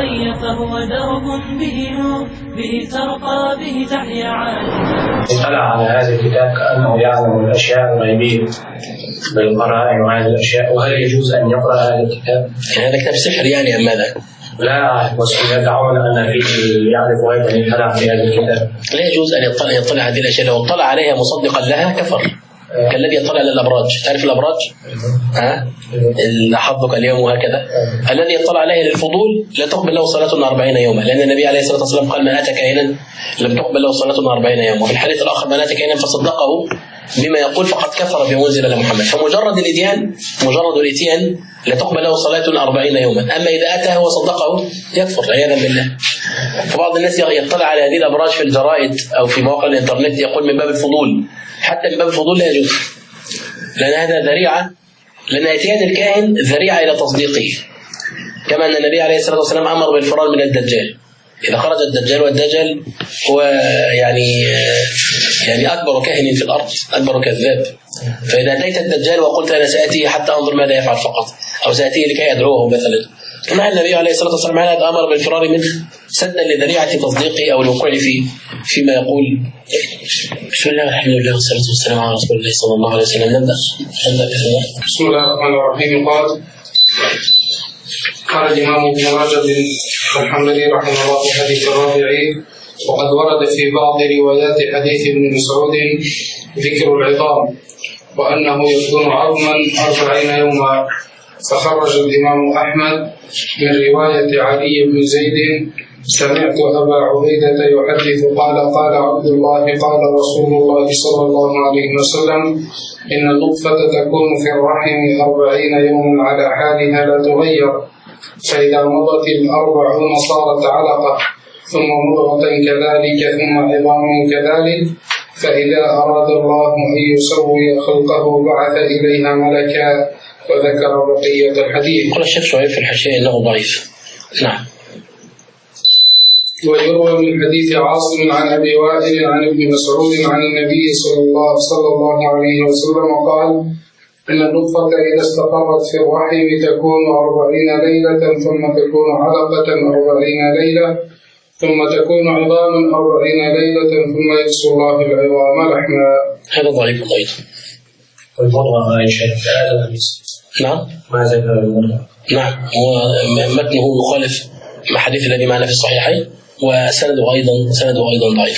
العلي فهو درب به نور، به ترقى به تحيا عاليا. اطلع على هذا الكتاب كأنه يعلم الأشياء الغيبية بالقرائن وهذه الأشياء، وهل يجوز أن يقرأ هذا الكتاب؟ هذا كتاب سحر يعني أم ماذا؟ لا، يدعون أن فيه يعرف غيبا يطلع في هذا الكتاب. لا يجوز أن يطلع هذه الأشياء، لو اطلع عليها مصدقا لها كفر، كالذي يطلع على الأبراج. تعرف الأبراج؟ حظك اليوم وهكذا. الذي يطلع عليه للفضول لا تقبل له صلاة 40 يوما، لأن النبي عليه الصلاة والسلام قال: من أتى كاهنا لم تقبل له صلاة 40 يوما. وفي الحديث الآخر: من أتى كاهنا فصدقه بما يقول فقد كفر بما أنزل على محمد. فمجرد الإتيان لا تقبل له صلاة 40 يوما، أما إذا أتى وصدقه يكفر عياذا بالله. فبعض الناس يطلع على هذه الأبراج في الجرائد أو في مواقع الإنترنت يقول من باب الفضول، حتى من باب الفضول لا يجوز، لأن هذا ذريعة، لأن إتيان الكاهن ذريعة إلى تصديقه، كما أن النبي عليه الصلاة والسلام أمر بالفرار من الدجال. إذا خرج الدجال، والدجال هو يعني أكبر كاهن في الأرض، أكبر كذاب. فإذا أتيت الدجال وقلت أنا سأتي حتى أنظر ماذا يفعل فقط، أو سأتي لكي أدعوه مثلا، مع النبي عليه الصلاة والسلام هذا أمر بالفرار منه سدا لذريعة تصديقه أو الوقوع فيما يقول. بسم الله والحمد لله والصلاة والسلام على رسول الله صلى الله عليه وسلم. نبدأ. بسم الله الرحمن الرحيم. قال الإمام ابن رجب الحنبلي رحمه الله في حديث الرابعي: وقد ورد في بعض روايات حديث ابن مسعود ذكر العظام وأنه يكون عظما 40 يوما. فخرج الإمام أحمد من رواية علي بن زيد: سمعت أبا عبيدة يحدث قال: قال عبد الله: قال رسول الله صلى الله عليه وسلم: إن النطفة تكون في الرحم 40 يوما على حالها لا تغير، فإذا مضت 40 صارت علقة، ثم مضغة كذلك، ثم عظام كذلك، فإذا أراد الله أن يسوي خلقه بعث إليها ملكا. وذكر بقية الحديث. قال الشيخ شعيب في الحاشية إنه ضعيف. نعم. ويروى من حديث عاصم عن أبي وائل عن ابن مسعود عن النبي صلى الله عليه وسلم قال: إن النطفة إذا استقرت في الرحم تكون 40 ليلة، ثم تكون علقة 40 ليلة، ثم تكون عظاما 40 ليلة، ثم يكسو الله العظام لحما. هذا ضعيف أيضا. والمضغة ما شيء. نعم. ما ذكر المضغة. نعم، ومتنه يخالف مع حديث الذي معنا في الصحيحين، وسنده أيضا ضعيف.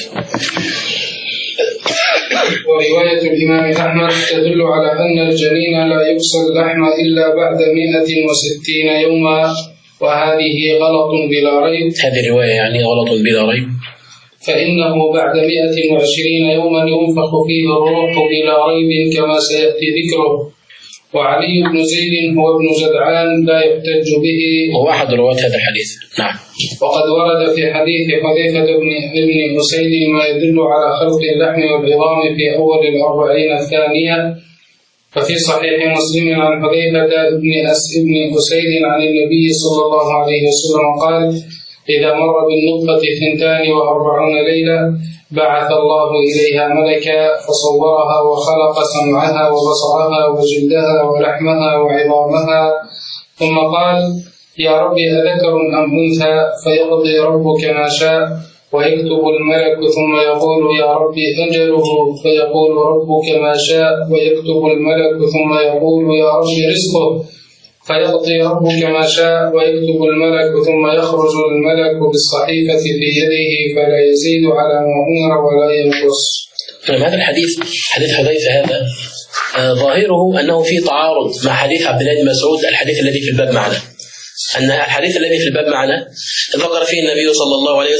ورواية الإمام أحمد تدل على أن الجنين لا يكسى اللحم إلا بعد 160 يوما، وهذه غلط بلا ريب. هذه الرواية يعني غلط بلا ريب، فإنه بعد 120 يوما ينفخ فيه الروح بلا ريب كما سيأتي ذكره. وعلي بن زيد هو ابن جدعان لا يحتج به، هو أحد رواة هذا الحديث. نعم. وقد ورد في حديث حذيفة بن أسيد ما يدل على خلق اللحم والعظام في أول 40 الثانية. ففي صحيح مسلم عن حذيفة بن أسيد عن النبي صلى الله عليه وسلم قال: إذا مر بالنطفة 42 ليلة بعث الله إليها ملكا فصورها وخلق سمعها وبصرها وجلدها ولحمها وعظامها، ثم قال: يا رب أذكر أم أنثى؟ فيقضي ربك ما شاء ويكتب الملك، ثم يقول: يا رب أجله؟ فيقول ربك ما شاء ويكتب الملك، ثم يقول: يا رب رزقه؟ فيقضي ربك ما شاء ويكتب الملك، ثم يخرج الملك بالصحيفة في يده فلا يزيد على ما أمر ولا ينقص. هذا الحديث حديث حذيفة هذا ظاهره أنه في تعارض مع حديث عبد الله بن مسعود الحديث الذي في الباب معنا. أن الحديث الذي في الباب معنا ذكر فيه النبي صلى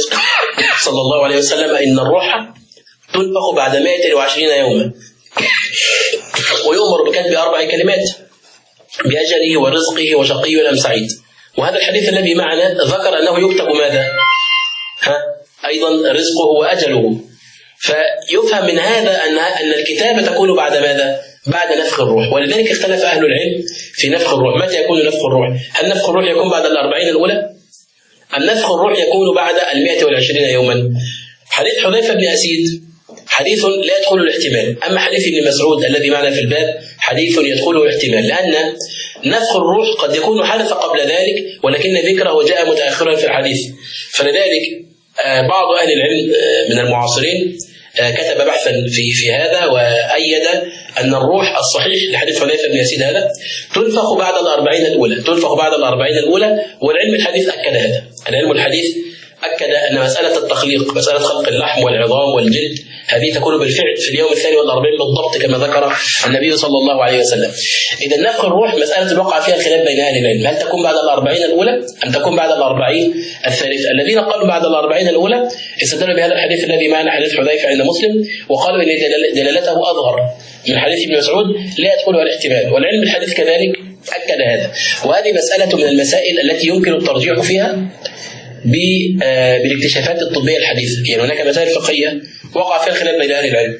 الله عليه وسلم إن الروح تنفخ بعد 120 يوما، ويؤمر بكتب 4 كلمات: بأجله ورزقه وشقي أم سعيد. وهذا الحديث الذي معنا ذكر أنه يكتب ماذا؟ أيضا رزقه وأجله. فيفهم من هذا أن الكتابة تكون بعد ماذا؟ بعد نفخ الروح. ولذلك اختلف أهل العلم في نفخ الروح. متى يكون نفخ الروح؟ هل نفخ الروح يكون بعد 40 الأولى؟ أم نفخ الروح يكون بعد 120 يوما؟ حديث حذيفة بن أسيد حديث لا يدخل الاحتمال، أما حديث ابن مسعود الذي معنا في الباب حديث يدخله الاحتمال، لأن نفخ الروح قد يكون حدث قبل ذلك ولكن ذكره جاء متأخرا في الحديث. فلذلك بعض أهل العلم من المعاصرين كتب بحثا في هذا وأيد أن الروح الصحيح لحديث حذيفة بن يزيد هذا تنفخ بعد 40 الأولى، تنفخ بعد 40 الأولى. والعلم الحديث أكد هذا. العلم الحديث أكد أن مسألة التخليق، مسألة خلق اللحم والعظام والجلد، هذه تكون بالفعل في اليوم 42 بالضبط كما ذكر النبي صلى الله عليه وسلم. إذا نفخ الروح مسألة وقع فيها الخلاف بين أهل العلم، هل تكون بعد 40 الأولى أم تكون بعد 40 الثالثة؟ الذين قالوا بعد 40 الأولى استدلوا بهذا الحديث الذي معنا حديث حذيفة عند مسلم، وقالوا إن دلالته أظهر من حديث ابن مسعود لا يدخلها الاحتمال، والعلم الحديث كذلك أكد هذا. وهذه مسألة من المسائل التي يمكن الترجيح فيها بالاكتشافات الطبية الحديثة. يعني هناك مسائل فقهية وقع فيها الخلاف بين أهل العلم،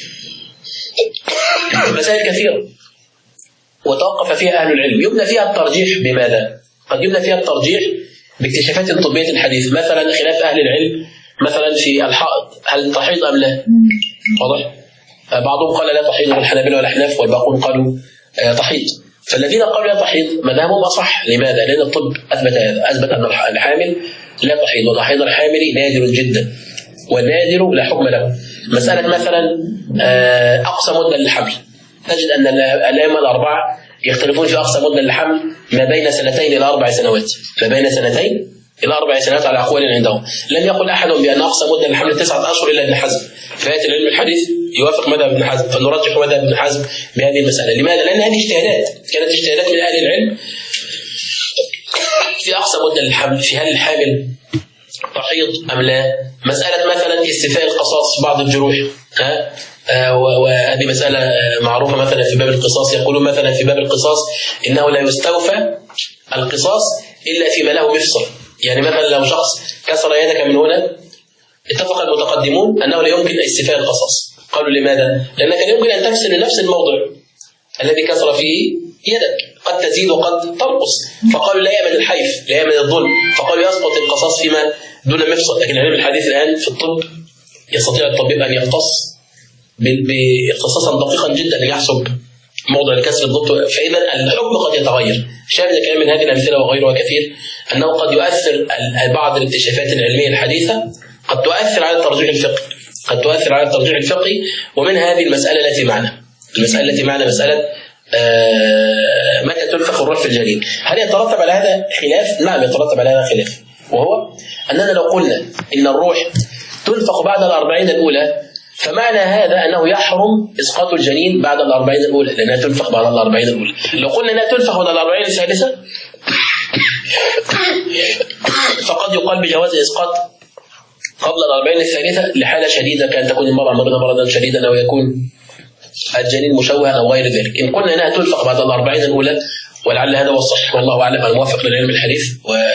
مسائل كثيرة وتوقف فيها أهل العلم، يبنى فيها الترجيح بماذا؟ قد يبنى فيها الترجيح باكتشافات طبية الحديث. مثلا خلاف أهل العلم مثلا في الحائض، هل تحيض أم لا؟ واضح؟ بعضهم قال لا تحيض، الحنابلة والأحناف، والباقون قالوا تحيض. فالذين قالوا لا تحيض مذهبهم أصح. لماذا؟ لأن الطب أثبت هذا، أثبت أن الحامل لا تحيض، وتحيض الحامل نادر جدا، والنادر لا حكم له. مسألة مثلا أقصى مدة للحمل، تجد أن الأئمة الأربعة يختلفون في أقصى مدة للحمل ما بين 2 إلى 4 سنوات، ما بين 2 إلى 4 سنوات على أقوال عندهم. لم يقل أحد بأن أقصى مدة للحمل 9 أشهر إلا ابن حزم. فهذا العلم الحديث يوافق مذهب ابن حزم، فنرجح مذهب ابن حزم بهذه المسألة. لماذا؟ لأن هذه اجتهادات، كانت اجتهادات من أهل العلم في أقصى مدة للحمل، في هل الحامل تحيض أم لا. مسألة مثلا استيفاء القصاص بعض الجروح، وهذه مسألة معروفة مثلا في باب القصاص. يقولون مثلا في باب القصاص إنه لا يستوفى القصاص إلا فيما له مفصل. يعني مثلا لو شخص كسر يدك من هنا، اتفق المتقدمون أنه لا يمكن استيفاء القصاص. قالوا لماذا؟ لأنك يمكن أن تفصل نفس الموضع الذي كسر فيه يدك، قد تزيد وقد تنقص. فقالوا لا يأمن الحيف، لا يأمن الظلم، فقالوا يسقط القصاص فيما دون مفصل. لكن علم الحديث الآن في الطب يستطيع الطبيب أن يقتص باختصاصا دقيقا جدا ليحسب موضع الكسر بالضبط. فإذا الحكم قد يتغير. شاهد كلام من هذه الأمثلة وغيرها كثير، أنه قد يؤثر بعض الاكتشافات العلمية الحديثة، قد تؤثر على الترجيح الفقهي، قد تؤثر على الترجيح الفقهي. ومن هذه المسألة التي معنا، المسألة التي معنا مسألة متى تنفخ الروح في الجنين. هل يترتب على هذا خلاف؟ نعم يترتب على هذا خلاف، وهو أننا لو قلنا إن الروح تنفخ بعد 40 الأولى، فمعنى هذا أنه يحرم إسقاط الجنين بعد 40 الأولى، لأنها تنفخ بعد 40 الأولى. لو قلنا أنها تنفخ بعد 40 الثالثة، فقد يقال بجواز إسقاط قبل 40 الثالثة لحالة شديدة، كان تكون المرأة مرضى مرضا شديدا أو يكون الجنين مشوها أو غير ذلك. إن قلنا أنها تنفخ بعد 40 الأولى، ولعل هذا هو الصحيح والله أعلم الموافق للعلم الحديث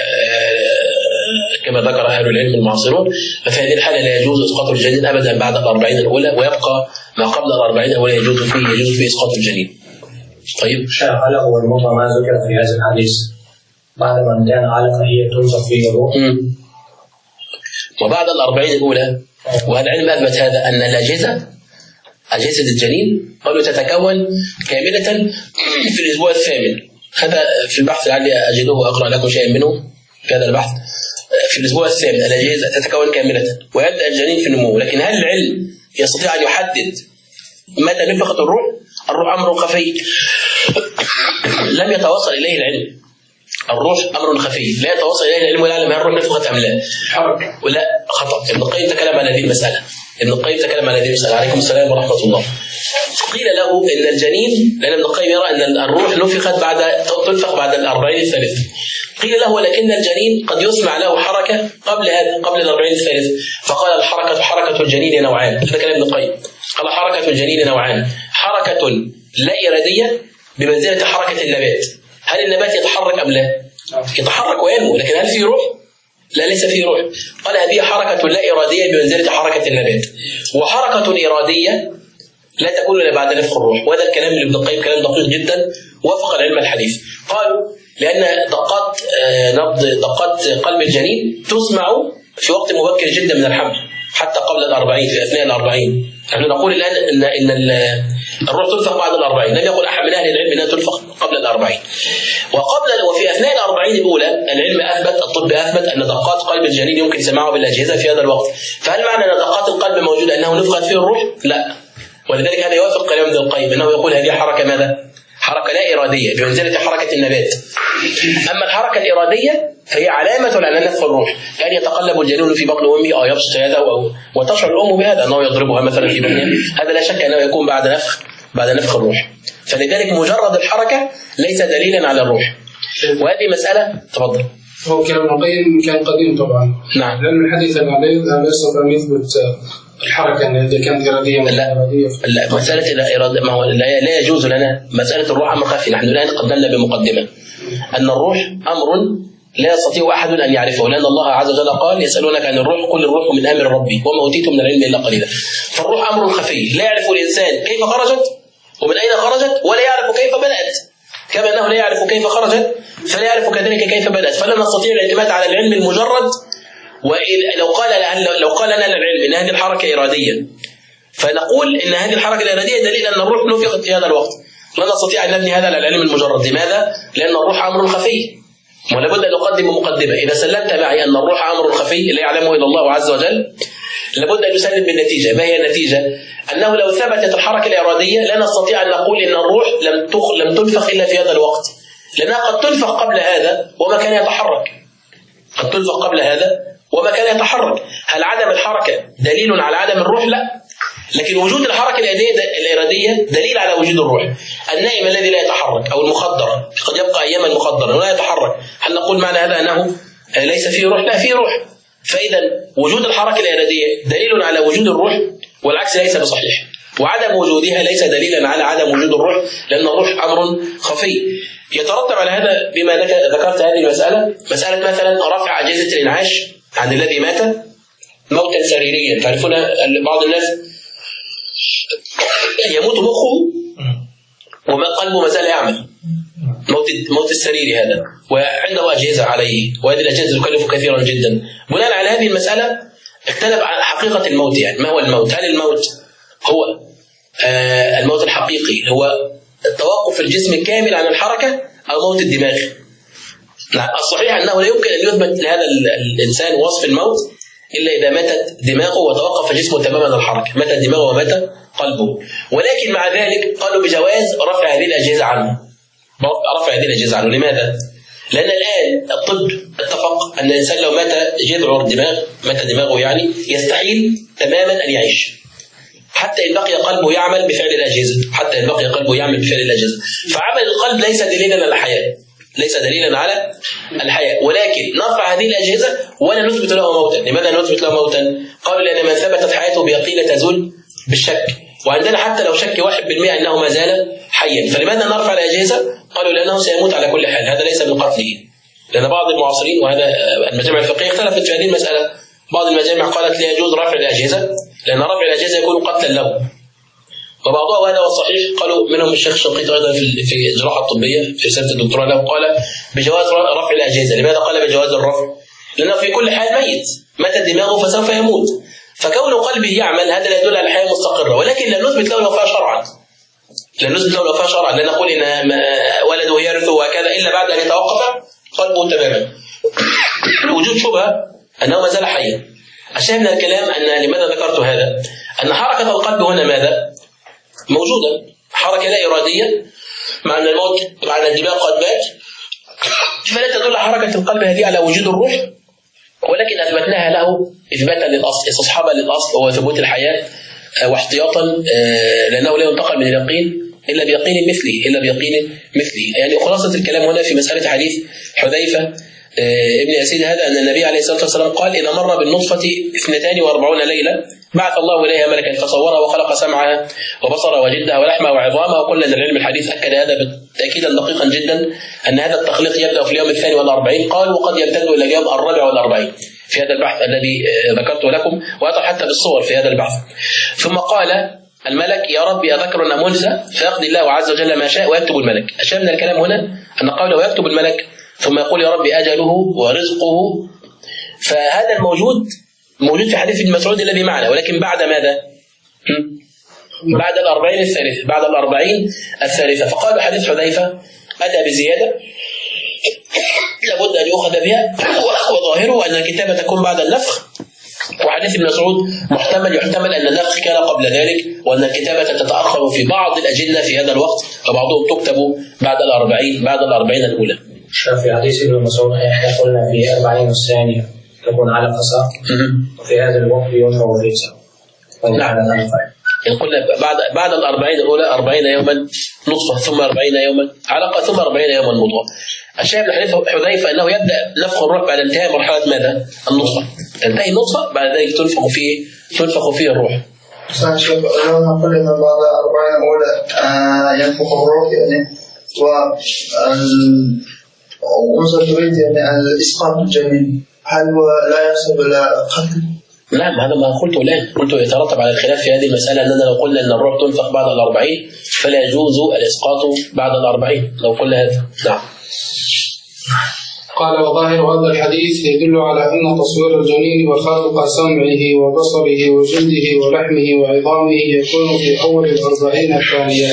وكما ذكر أهل العلم المعاصرون، ففي هذه الحالة لا يجوز إسقاط الجنين أبدا بعد 40 الأولى، ويبقى ما قبل 40 الأولى يجوز فيه إسقاط الجنين. طيب شيخ، علق والمضى ما ذكر في هذا الحديث بعد ما كان علق هي تنفخ فيه الروح وبعد 40 الأولى. والعلم أثبت هذا، أن أجهزة الجنين قالوا تتكون كاملة في الأسبوع الثامن. هذا في البحث لعلي أجده وأقرأ لكم شيئا منه في هذا البحث. في الأسبوع الثامن الأجهزة تتكون كاملة ويبدأ الجنين في النمو. لكن هل العلم يستطيع أن يحدد متى نفخت الروح؟ الروح أمر خفي لم يتوصل إليه العلم. الروح أمر خفي لا يتوصل إليه العلم، ولا يعلم هل الروح نفخت أم لا. ولا خطأ. ابن القيم تكلم على هذه المسألة. عليكم السلام ورحمة الله. قيل له إن الجنين، لأن ابن القيم يرى أن الروح نفخت تنفخ بعد 40 الثالثة. قيل له ولكن الجنين قد يسمع له حركة قبل 40 الثالثة. فقال حركة الجنين نوعان. هذا كلام ابن القيم. قال حركة الجنين نوعان، حركة لا إرادية بمنزلة حركة النبات. هل النبات يتحرك أم لا؟ يتحرك وينمو، لكن هل فيه روح؟ لا، ليس فيه روح. قال هذه حركة لا إرادية بمنزلة حركة النبات. وحركة إرادية لا تكون إلا بعد نفخ الروح. وهذا الكلام لابن القيم كلام دقيق جدا وفق العلم الحديث. قالوا لأن دقات قلب الجنين تسمع في وقت مبكر جدا من الحمل، حتى قبل 40، في أثناء 40. نحن نقول الآن إن الروح تنفخ بعد 40. لم يقل أحد من أهل العلم أنها تنفخ قبل الأربعين. وفي أثناء الأربعين الأولى العلم أثبت، الطب أثبت أن دقات قلب الجنين يمكن سماعه بالأجهزة في هذا الوقت. فهل معنى أن دقات القلب موجودة أنه نفخت فيه الروح؟ لا. ولذلك هذا يوافق كلام ابن القيم أنه يقول هذه حركة ماذا؟ حركة لا إرادية بمنزلة حركة النبات. أما الحركة الإرادية فهي علامة على نفخ الروح، كان يتقلب الجنين في بطن أمه أو يبسط يده وتشعر الأم بهذا أنه يضربها مثلا في بطنها، هذا لا شك أنه يكون بعد نفخ الروح. فلذلك مجرد الحركة ليس دليلا على الروح. وهذه مسألة. تفضل. هو كلام القيم كان قديم طبعا. نعم. لأن الحديث العلي لا يستطيع أن يثبت الحركة التي كانت إرادية. لا مسألة الإرادة ما هو لا يجوز لنا مسألة الروح أمر خفي. نحن الآن قدمنا بمقدمة أن الروح أمر لا يستطيع أحد أن يعرفه، لأن الله عز وجل قال يسألونك عن الروح قل الروح من أمر ربي وما أوتيتم من العلم إلا قليلا. فالروح أمر خفي لا يعرف الإنسان كيف خرجت ومن أين خرجت ولا يعرف كيف بدأت، كما أنه لا يعرف كيف خرجت فلا يعرف كذلك كيف بدأت. فلا نستطيع الاعتماد على العلم المجرد. لو قال لنا العلم إن هذه الحركة إرادية فنقول إن هذه الحركة الإرادية دليل أن الروح نفخت في هذا الوقت. لا نستطيع أن نبني هذا على العلم المجرد. لماذا؟ لأن الروح أمر خفي، ولا بد أن نقدم مقدمة. إذا سلمت معي أن الروح أمر خفي لا يعلمه إلا الله عز وجل لابد أن نسلم بالنتيجة. ما هي النتيجة؟ أنه لو ثبتت الحركة الإرادية لا نستطيع أن نقول إن الروح لم تنفخ إلا في هذا الوقت، لأنها قد تنفخ قبل هذا وما كان يتحرك. قد تنفخ قبل هذا وما كان يتحرك. هل عدم الحركة دليل على عدم الروح؟ لا. لكن وجود الحركة الإرادية دليل على وجود الروح. النائم الذي لا يتحرك أو المخدر قد يبقى أياما مخدرا ولا يتحرك، هل نقول معنى هذا أنه ليس فيه روح؟ لا، فيه روح. فإذا وجود الحركة الإرادية دليل على وجود الروح والعكس ليس بصحيح، وعدم وجودها ليس دليلا على عدم وجود الروح، لأن الروح أمر خفي. يترتب على هذا بما ذكرت هذه المسألة، مسألة مثلا رفع أجهزة الإنعاش عن الذي مات موتا سريريا. تعرفون بعض الناس يموت مخه وما قلبه ما زال يعمل، موت السريري هذا، وعنده أجهزة عليه، وهذه الأجهزة تكلف كثيرا جدا. بناء على هذه المسألة اختلف على حقيقة الموت. يعني ما هو الموت؟ هل الموت هو الموت الحقيقي هو توقف الجسم الكامل عن الحركة أو موت الدماغ؟ الصحيح أنه لا يمكن أن يثبت لهذا الإنسان وصف الموت إلا إذا ماتت دماغه وتوقف جسمه تماما عن الحركة، مات دماغه ومات قلبه. ولكن مع ذلك قالوا بجواز رفع هذه الأجهزة عنه. لماذا؟ لأن الآن الطب اتفق أن الإنسان لو مات جذع الدماغ، مات دماغه يعني، يستحيل تماما أن يعيش حتى إن بقي قلبه يعمل بفعل الأجهزة، فعمل القلب ليس دليلا على الحياة، ولكن نرفع هذه الأجهزة ولا نثبت له موتا. لماذا نثبت له موتا؟ قالوا لأن من ثبتت حياته بيقين تزول بالشك، وعندنا حتى لو شك 1% أنه ما زال حيا. فلماذا نرفع الأجهزة؟ قالوا لأنه سيموت على كل حال. هذا ليس من قتله، لأن بعض المعاصرين، وهذا المجامع الفقهية اختلفت في هذه المسألة. بعض المجامع قالت لا يجوز رفع الأجهزة لأن رفع الأجهزة يكون قتلا له، وبعضها وهذا هو الصحيح قالوا منهم الشيخ الشنقيطي أيضا في الجراحة الطبية في رسالة الدكتوراه له قال بجواز رفع الأجهزة. لماذا قال بجواز الرفع؟ لأنه في كل حال ميت، مات دماغه فسوف يموت، فكون قلبه يعمل هذا لا يدل على حياة مستقرة، ولكن لم نثبت له الوفاة شرعا. لا نقول إن ولده يرث وكذا إلا بعد أن يتوقف قلبه تماما. وجود شبهة أنه ما زال حيا. الشاهد من الكلام أن لماذا ذكرت هذا؟ أن حركة القلب هنا ماذا؟ موجودة، حركة لا إرادية، مع أن الموت، مع أن الدماغ قد مات، فلا تدل حركة القلب هذه على وجود الروح، ولكن أثبتناها له إثباتا للأصل، استصحابا للأصل وهو ثبوت الحياة، واحتياطا لأنه لا ينتقل من اليقين إلا بيقين مثله. يعني خلاصة الكلام هنا في مسألة حديث حذيفة ابن يزيد هذا أن النبي عليه الصلاة والسلام قال إذا مر بالنطفة 42 ليلة بعث الله إليها ملكا فصورها وخلق سمعها وبصرها وجلدها ولحمها وعظامها. وكل العلم الحديث أكد هذا تأكيدا دقيقا جدا أن هذا التخليق يبدأ في اليوم 42 قال وقد يمتد إلى اليوم 44 في هذا البحث الذي ذكرته لكم، وأتى حتى بالصور في هذا البحث. ثم قال الملك يا ربي أذكر أم أنثى فيقضي الله عز وجل ما شاء ويكتب الملك. الشاهد من الكلام هنا أن قوله ويكتب الملك ثم يقول يا ربي أجله ورزقه، فهذا الموجود في حديث ابن مسعود الذي معنا، ولكن بعد ماذا؟ بعد 40 الثالثة. فقال حديث حذيفة أتى بزيادة لابد أن يؤخذ بها، وظاهره أن الكتابة تكون بعد النفخ. وحديث ابن مسعود يحتمل أن النفخ كان قبل ذلك، وأن الكتابة تتأخر في بعض الأجلة في هذا الوقت، فبعضهم تكتب بعد الأربعين الأولى. في حديث ابن مسعود احنا قلنا في 40 الثانية تكون على قصة، وفي هذا الوقت ينفخ في ساعة. نعم. قلنا بعد 40 الأولى 40 يوما نطفة، ثم 40 يوما علقة، ثم 40 يوما مضغة. الشاهد من حديث حذيفة أنه يبدأ نفخ الروح بعد انتهاء مرحلة ماذا؟ النطفة. تنتهي النطفة بعد ذلك تنفخ فيه الروح. شوف لو نقول أن بعد 40 الأولى ينفخ الروح يعني ومثل تريد يعني الإسقاط الجنين، هل هو لا يحسب إلى قتل؟ نعم، هذا ما قلته الآن. قلت يترتب على الخلاف في هذه المسألة أننا لو قلنا أن الروح تنفخ بعد 40 فلا يجوز الإسقاط بعد 40 لو قلنا هذا. نعم. قال وظاهر هذا الحديث يدل على أن تصوير الجنين وخلق سمعه وبصره وجلده ولحمه وعظامه يكون في أول 40 الثانية،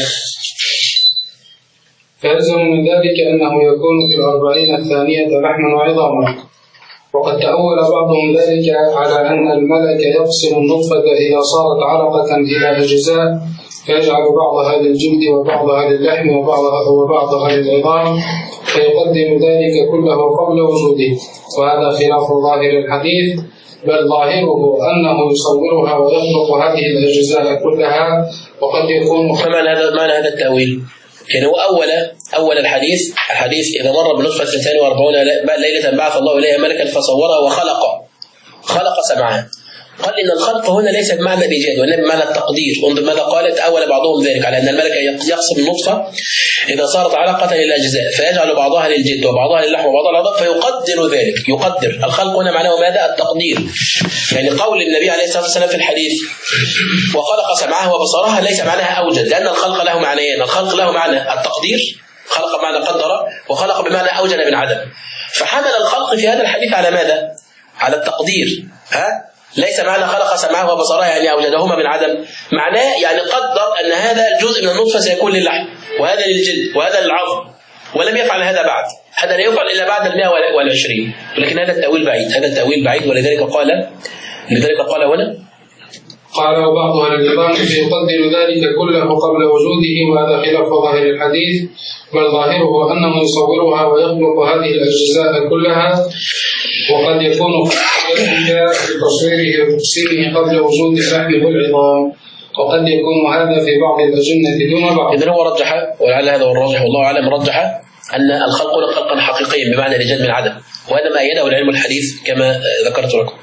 فيلزم من ذلك أنه يكون في 40 الثانية لحما وعظاما. وقد تأول بعضهم ذلك على أن الملك يقسم النطفة إذا صارت علقة إلى أجزاء، فيجعل بعضها للجلد وبعضها للحم وبعضها للعظام، فيقدم ذلك كله قبل وجوده، وهذا خلاف ظاهر الحديث، بل ظاهره أنه يصورها ويخلق هذه الأجزاء كلها. وقد يكون معنى هذا التأويل يعني هو أول الحديث إذا مر بنطفة 42 ليلة بعث الله إليها ملكا فصورها وخلق سمعها. قال إن الخلق هنا ليس بمعنى الإيجاد وإنما بمعنى التقدير. انظر ماذا قالت أول بعضهم ذلك على أن الملك يقسم النطفة إذا صارت علقة إلى أجزاء، فيجعل بعضها للجلد وبعضها للحم وبعضها للعظام، فيقدر ذلك. يقدر الخلق هنا معناه ماذا؟ التقدير. يعني قول النبي عليه الصلاة والسلام في الحديث وخلق سمعها وبصرها ليس معناها أوجد، لأن الخلق له معنيين. الخلق له معنى التقدير، خلق بمعنى قدر، وخلق بمعنى أوجد من عدم. فحمل الخلق في هذا الحديث على ماذا؟ على التقدير. ليس معنى خلق سمعه وبصرها يعني أوجدهما من عدم، معناه يعني قدر أن هذا الجزء من النطفة سيكون للحم، وهذا للجلد، وهذا للعظم، ولم يفعل هذا بعد. هذا لا يفعل إلا بعد 120. ولكن هذا التأويل بعيد، ولذلك قال هنا قال وبعضها للعظام، فيقدر ذلك كله قبل وجوده، وهذا خلاف ظاهر الحديث، بل ظاهره أنه يصورها ويخلق هذه الأجزاء كلها. وقد يكون ذلك بتصويره وتقسيمه قبل وجود اللحم والعظام، وقد يكون هذا في بعض الأجنة دون بعض. إذن هو رجح، ولعل هذا هو الراجح والله أعلم، رجح أن الخلق خلقا حقيقيا بمعنى الإيجاد من عدم، وهذا ما أيده العلم الحديث كما ذكرت لكم.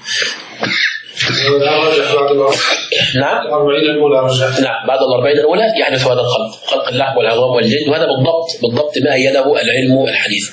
نعم. 40 الأولى رجح. نعم، بعد 40 الأولى يحدث هذا الخلق، خلق اللحم والعظام والجلد، وهذا بالضبط ما أيده العلم الحديث.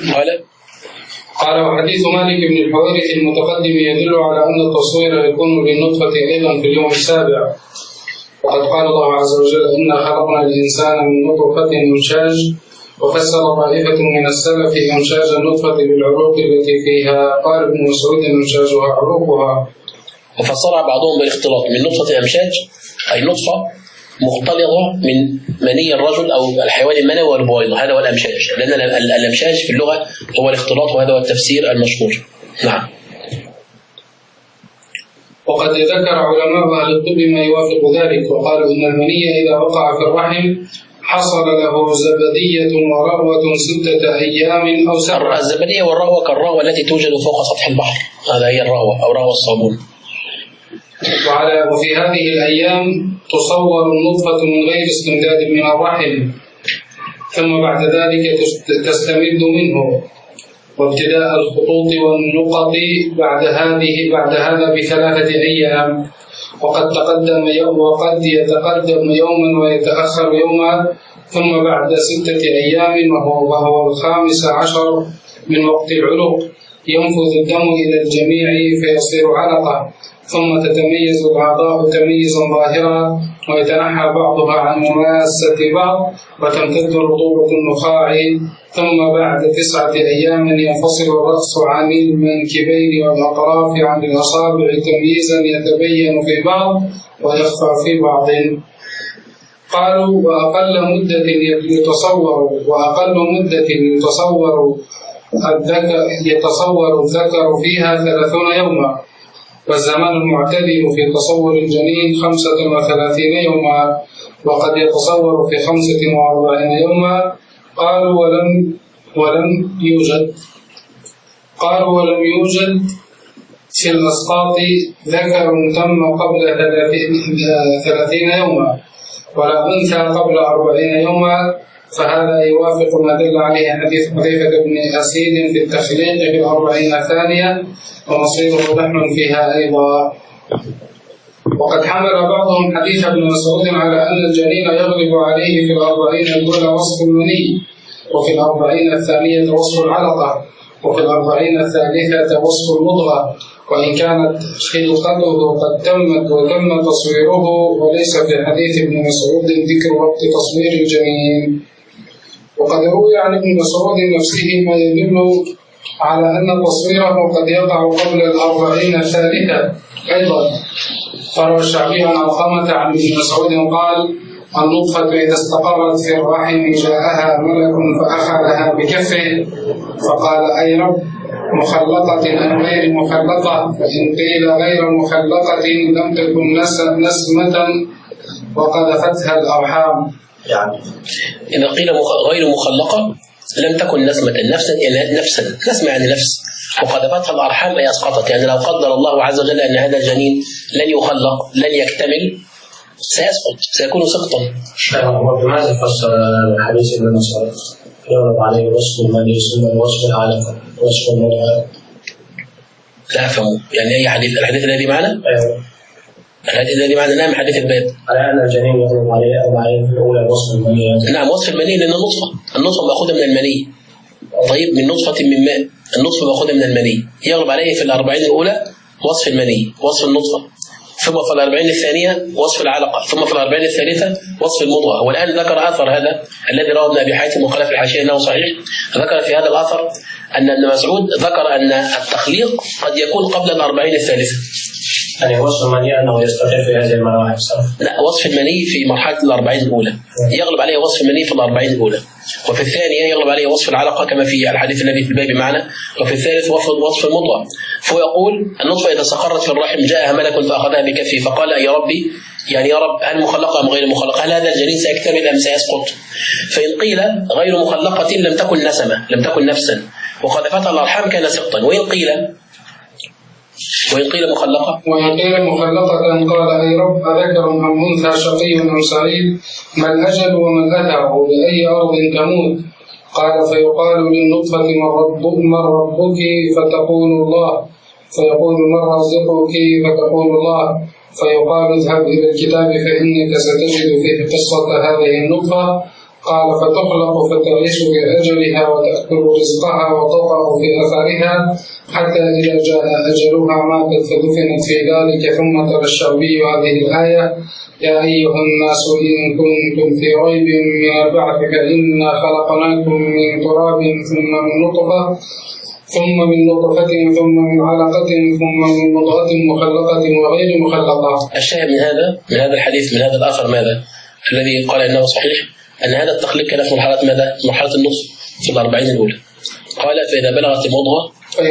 قال وحديث مالك بن الحويرث المتقدم يدل على أن التصوير يكون للنطفة أيضا في اليوم السابع. وقد قال الله عز وجل إنا خلقنا الإنسان من نطفة أمشاج، وفسر طائفة من السلف أمشاج النطفة بالعروق التي فيها، قال ابن مسعود أمشاجها عروقها. وفسرها بعضهم بالاختلاط من نطفة أمشاج أي نطفة مختلطة من مني الرجل أو الحيوان المنوي والبويضة، هذا هو الأمشاج، لأن الأمشاج في اللغة هو الاختلاط، وهذا هو التفسير المشهور. نعم. وقد ذكر علماء أهل الطب ما يوافق ذلك، وقالوا إن المني إذا وقع في الرحم حصل له زبدية ورغوة 6 أيام أو 7. الزبدية والرغوة كالرغوة التي توجد فوق سطح البحر، هذا هي الرغوة أو رغوة الصابون. وفي هذه الأيام تصور النطفة من غير استمداد من الرحم، ثم بعد ذلك تستمد منه، وابتداء الخطوط والنقط بعد هذا ب3 أيام، وقد يتقدم يوما ويتأخر يوما، ثم بعد 6 أيام وهو 15 من وقت العلق ينفذ الدم إلى الجميع فيصير علقة، ثم تتميز الأعضاء تميزا ظاهرا، ويتنحى بعضها عن مماسة بعض، وتمتد رطوبة النخاع، ثم بعد 9 أيام ينفصل الرأس عن المنكبين والأطراف عن الأصابع تمييزا يتبين في بعض ويخفى في بعض. قالوا وأقل مدة يتصور الذكر فيها 30 يوما، والزمان المعتدل في تصور الجنين 35 يوما، وقد يتصور في 45 يوما. قالوا ولم يوجد في الأسقاط ذكر تم قبل 30 يوما ولا أنثى قبل 40 يوما، فهذا يوافق ما دل عليه حديث حذيفة بن أسيد في التخليق في 40 ثانية، ومصيره لحن فيها أيضا. وقد حمل بعضهم حديث ابن مسعود على أن الجنين يغلب عليه في 40 الأولى وصف المني، وفي 40 الثانية وصف العلقة، وفي 40 الثالثة وصف المضغة، وإن كانت خلقته قد تمت وتم تصويره، وليس في حديث ابن مسعود ذكر وقت تصوير الجنين. وقد روي عن ابن مسعود نفسه ما يدل على أن تصويره قد يقع قبل 40 الثالثة أيضا. فروى الشعبي عن علقمة عن ابن مسعود قال: النطفة إذا استقرت في الرحم جاءها ملك فأخذها بكفه فقال: أي رب، مخلقة أم غير مخلقة؟ فإن قيل غير مخلقة لم تكن نسمة وقذفتها الأرحام. يعني إذا قيل غير مخلقة لم تكن نسمة، نفسا نسمة يعني نفس، وقذفتها الأرحام أي أسقطت. يعني لو قدر الله عز وجل أن هذا الجنين لن يخلق لن يكتمل سيسقط، سيكون سقطا. وبماذا فسر الحديث ابن مسعود يغلب عليه وصف المني ثم وصف العلقة وصف المضغة؟ لا أفهم يعني أي حديث؟ الحديث الذي معنا؟ الحديث الذي معنا نعم حديث الباب على أن الجنين يغلب عليه في الأولى وصف المني. نعم وصف المني، لأن النطفة مأخوذة من المني. طيب من نطفة من ماء، النطفة مأخوذة من المني، يغلب عليه في 40 الأولى وصف المني وصف النطفة، ثم في 40 الثانية وصف العلقة، ثم في 40 الثالثة وصف المضغة. والآن ذكر أثر هذا الذي رواه ابن أبي حاتم وقال في الحاشية أنه صحيح. ذكر في هذا الأثر أن ابن مسعود ذكر أن التخليق قد يكون قبل 40 الثالثة. يعني وصف المني أنه يستقر في هذه المراحل. لا، وصف المني في مرحلة 40 الأولى يغلب عليه وصف المني في 40 الأولى، وفي الثانية يغلب عليه وصف العلقة كما في الحديث الذي في الباب معنا، وفي الثالث وصف المضغة. فهو يقول: النطفة إذا استقرت في الرحم جاءها ملك فأخذها بكفه فقال: يا ربي، يعني يا رب، هل مخلقة أم غير مخلقة؟ هل هذا الجنين سيكتمل أم سيسقط؟ فإن قيل غير مخلقة لم تكن نسمة، لم تكن نفسا، وقذفتها الأرحام كان سقطا. وإن قيل مخلقة قال: أي رب، أذكر أم أنثى، شقي أم سعيد؟ ما الأجل وما الأثر؟ بأي أرض تموت؟ قال: فيقال للنطفة: من ربك؟ فتقول الله. فيقول: من رازقك؟ فتقول الله. فيقال: اذهب إلى الكتاب فإنك ستجد فيه قصة هذه النطفة. قال: فتخلق فتعيش بأجلها وتأكل رزقها وتطأ في أثرها حتى إذا جاء أجلها ماتت فدفنت في ذلك. ثم تلا الشعبي هذه الآية: يا أيها الناس إن كنتم في ريب من البعث فإنا خلقناكم من تراب ثم من نطفة ثم من علقة ثم من مضغة مخلقة وغير مخلقة. الشاهد من هذا الحديث، من هذا الآثر ماذا؟ الذي قال إنه صحيح أن هذا التخليق كان في مرحلة ماذا؟ مرحلة النصف في 40 الأولى. قال: فإذا بلغت مضغة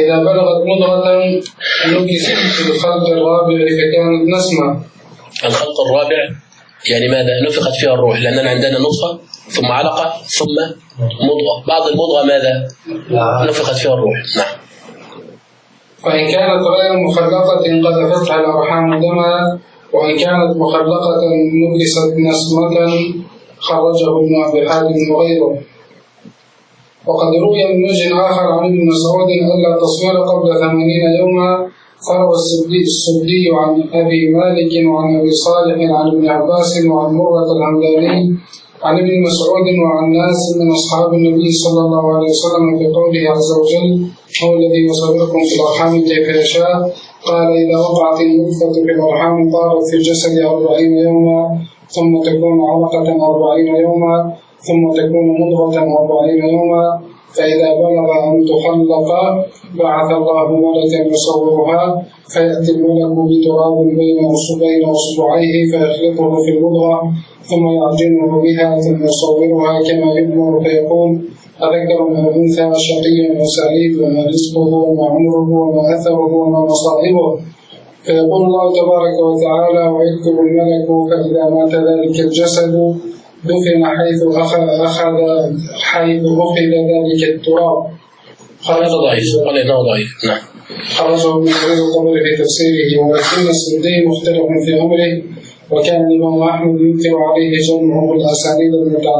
نكست في الخلق الرابع فكانت نسمة. الخلق الرابع يعني ماذا؟ نفخت فيها الروح، لأننا عندنا نطفة ثم علقة ثم مضغة. بعض المضغة ماذا؟ نفخت فيها الروح. نعم. وإن كانت غير مخلقة قذفتها الأرحام دما، وإن كانت مخلقة نكست نسمة، خرجه ابن أبي حاتم وغيره. وقد روي من وجه آخر عن ابن مسعود ألا تصوير قبل 80 يوما. فروى السدي عن أبي مالك وعن أبي صالح عن ابن عباس وعن مرة الحمداني عن ابن مسعود وعن ناس من أصحاب النبي صلى الله عليه وسلم في قوله عز وجل: هو الذي يصوركم في الأرحام كيف يشاء. قال: إذا وقعت النطفة في الأرحام طارت في الجسد 40 يوما، ثم تكون علقة 40 يوما، ثم تكون مضغة 40 يوما، فإذا بلغ أن تخلق بعث الله ملكا يصورها، فيأتي الملك بتراب بين أصبعيه فيخلطه في المضغة ثم يعجنه بها ثم يصورها كما يؤمر، فيقول: أذكر أو أنثى، شقي وسعيد، وما رزقه وما عمره وما أثره وما مصائبه. فيقول الله تبارك وتعالى: ويكتب الملك، فإذا مات ذلك الجسد دفن حيث أخذ ذلك التراب. هذا ضعيف، قال إنه ضعيف. نعم. خرجه ابن جرير الطبري في تفسيره. ولكن السدي مختلف في أمره، وكان الإمام أحمد ينكر عليه جمعه الأسانيد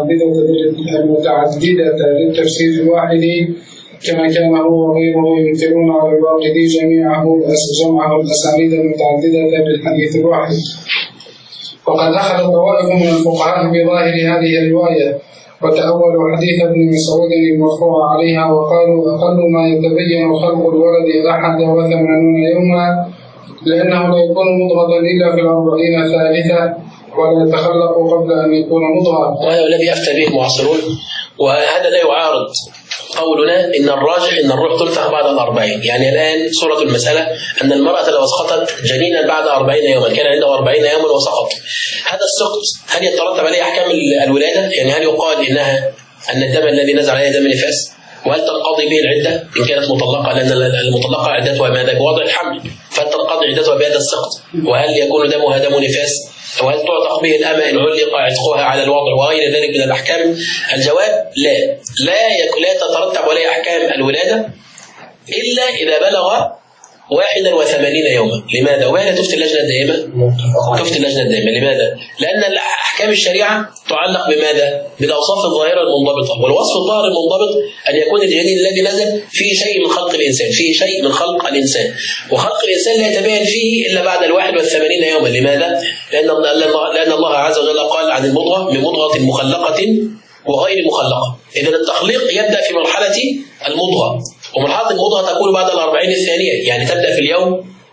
المتعددة للتفسير الواحد، كما كان هو وغيره ينكرون على الباقي جمعه الأسانيد المتعددة للحديث الواحد. وقد أخذ طوائف من الفقهاء بظاهر هذه الرواية، وتأولوا حديث ابن مسعود المرفوع عليها، وقالوا: أقل ما يتبين خلق الولد 81 يوما، لأنه لا يكون مضغة إلا في 40 ثالثة، ولا يتخلق قبل أن يكون مضغة. وهذا الذي أفتى به المعاصرون، وهذا لا يعارض قولنا إن الراجح إن الروح تنفخ بعد 40. يعني الآن صورة المسألة أن المرأة لو أسقطت جنينا بعد 40 يوما، كان عنده 40 يوما وسقط، هذا السقط هل يترتب عليه أحكام الولادة؟ يعني هل يقال أن الدم الذي نزل عليه دم نفاس؟ وهل تنقضي به العدة إن كانت مطلقة؟ لأن المطلقة عدتها ماذا؟ بوضع الحمل، فهل تنقضي عدتها بهذا السقط؟ وهل يكون دمها دم نفاس؟ وهل تعتق به الأمة إن علق عتقها على الوضع وغير ذلك من الأحكام؟ الجواب: لا تترتب عليه أحكام الولادة إلا إذا بلغ 81 يوما. لماذا؟ وهنا تفتي اللجنة الدائمة. لماذا؟ لأن أحكام الشريعة تعلق بماذا؟ بالأوصاف الظاهرة المنضبطة، والوصف الظاهر المنضبط أن يكون الجنين الذي نزل فيه شيء من خلق الإنسان، وخلق الإنسان لا يتبين فيه إلا بعد 81 يوما. لماذا؟ لأن الله عز وجل قال عن المضغة: من مضغة مخلقة وغير مخلقة. إذن التخليق يبدأ في مرحلة المضغة، ومرحلة المضغة تكون بعد 40 الثانية، يعني تبدأ في اليوم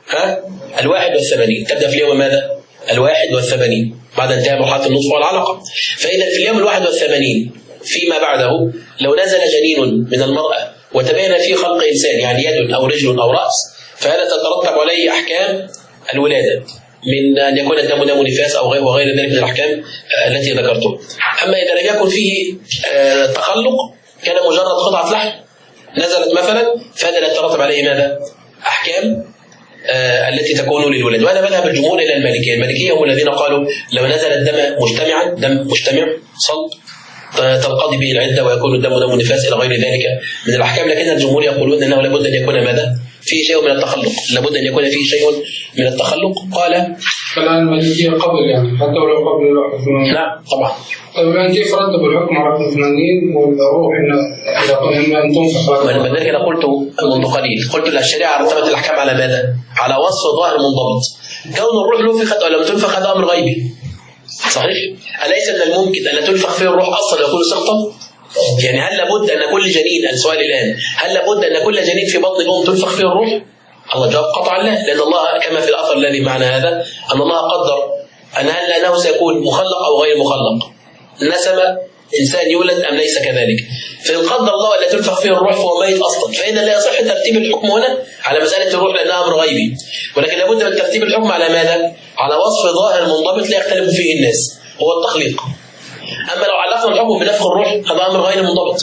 81. تبدأ في اليوم ماذا؟ 81 بعد انتهاء مرحلة النطفة والعلقة. فإذا في اليوم 81 فيما بعده لو نزل جنين من المرأة وتبين فيه خلق إنسان، يعني يد أو رجل أو رأس، فهذا تترتب عليه أحكام الولادة من أن يكون الدم دم نفاس أو وغير ذلك من الأحكام التي ذكرتها. أما إذا لم يكن فيه تخلق، كان مجرد قطعة لحم نزلت مثلا، فهذا لا يترتب عليه ماذا؟ أحكام التي تكون للولد. وهذا مذهب الجمهور إلى المالكية. المالكية هم الذين قالوا لو نزل الدم دم مجتمع صلب تنقضي به العدة ويكون الدم دم نفاس إلى غير ذلك من الأحكام. لكن الجمهور يقولون أنه لابد أن يكون ماذا؟ فيه شيء من التخلق، لابد أن يكون فيه شيء من التخلق. قال فالآن المالكية قبل، يعني حتى ولو قبل الوحي. نعم طبعا. طيب يعني كيف رتبوا الحكم على 80 والروح إذا قلنا أن تنفخ؟ ولذلك أنا قلت منذ قليل، قلت الشريعة رتبت الأحكام على ماذا؟ على وصف ظاهر منضبط. كون الروح نفخت أو لم تنفخ هذا أمر غيبي، صحيح؟ أليس من الممكن أن تنفخ فيه الروح أصلا يكون سقطا؟ يعني هل لابد أن كل جنين، السؤال الآن، هل لابد أن كل جنين في بطن الأم تنفخ فيه الروح؟ الله جواب قطعا لا، لأن الله كما في الأثر الذي معنا هذا أن الله قدر أنه سيكون مخلق أو غير مخلق، نسم إنسان يولد أم ليس كذلك. فإن قدر الله أن تنفخ فيه الروح فهو ميت أصلا، فإذا لا يصح ترتيب الحكم هنا على مسألة الروح لأنها أمر غيبي، ولكن لابد من ترتيب الحكم على ماذا؟ على وصف ظاهر منضبط لا يختلف فيه الناس، هو التخليق. أما لو علقنا الحكم بنفخ الروح هذا أمر غير منضبط،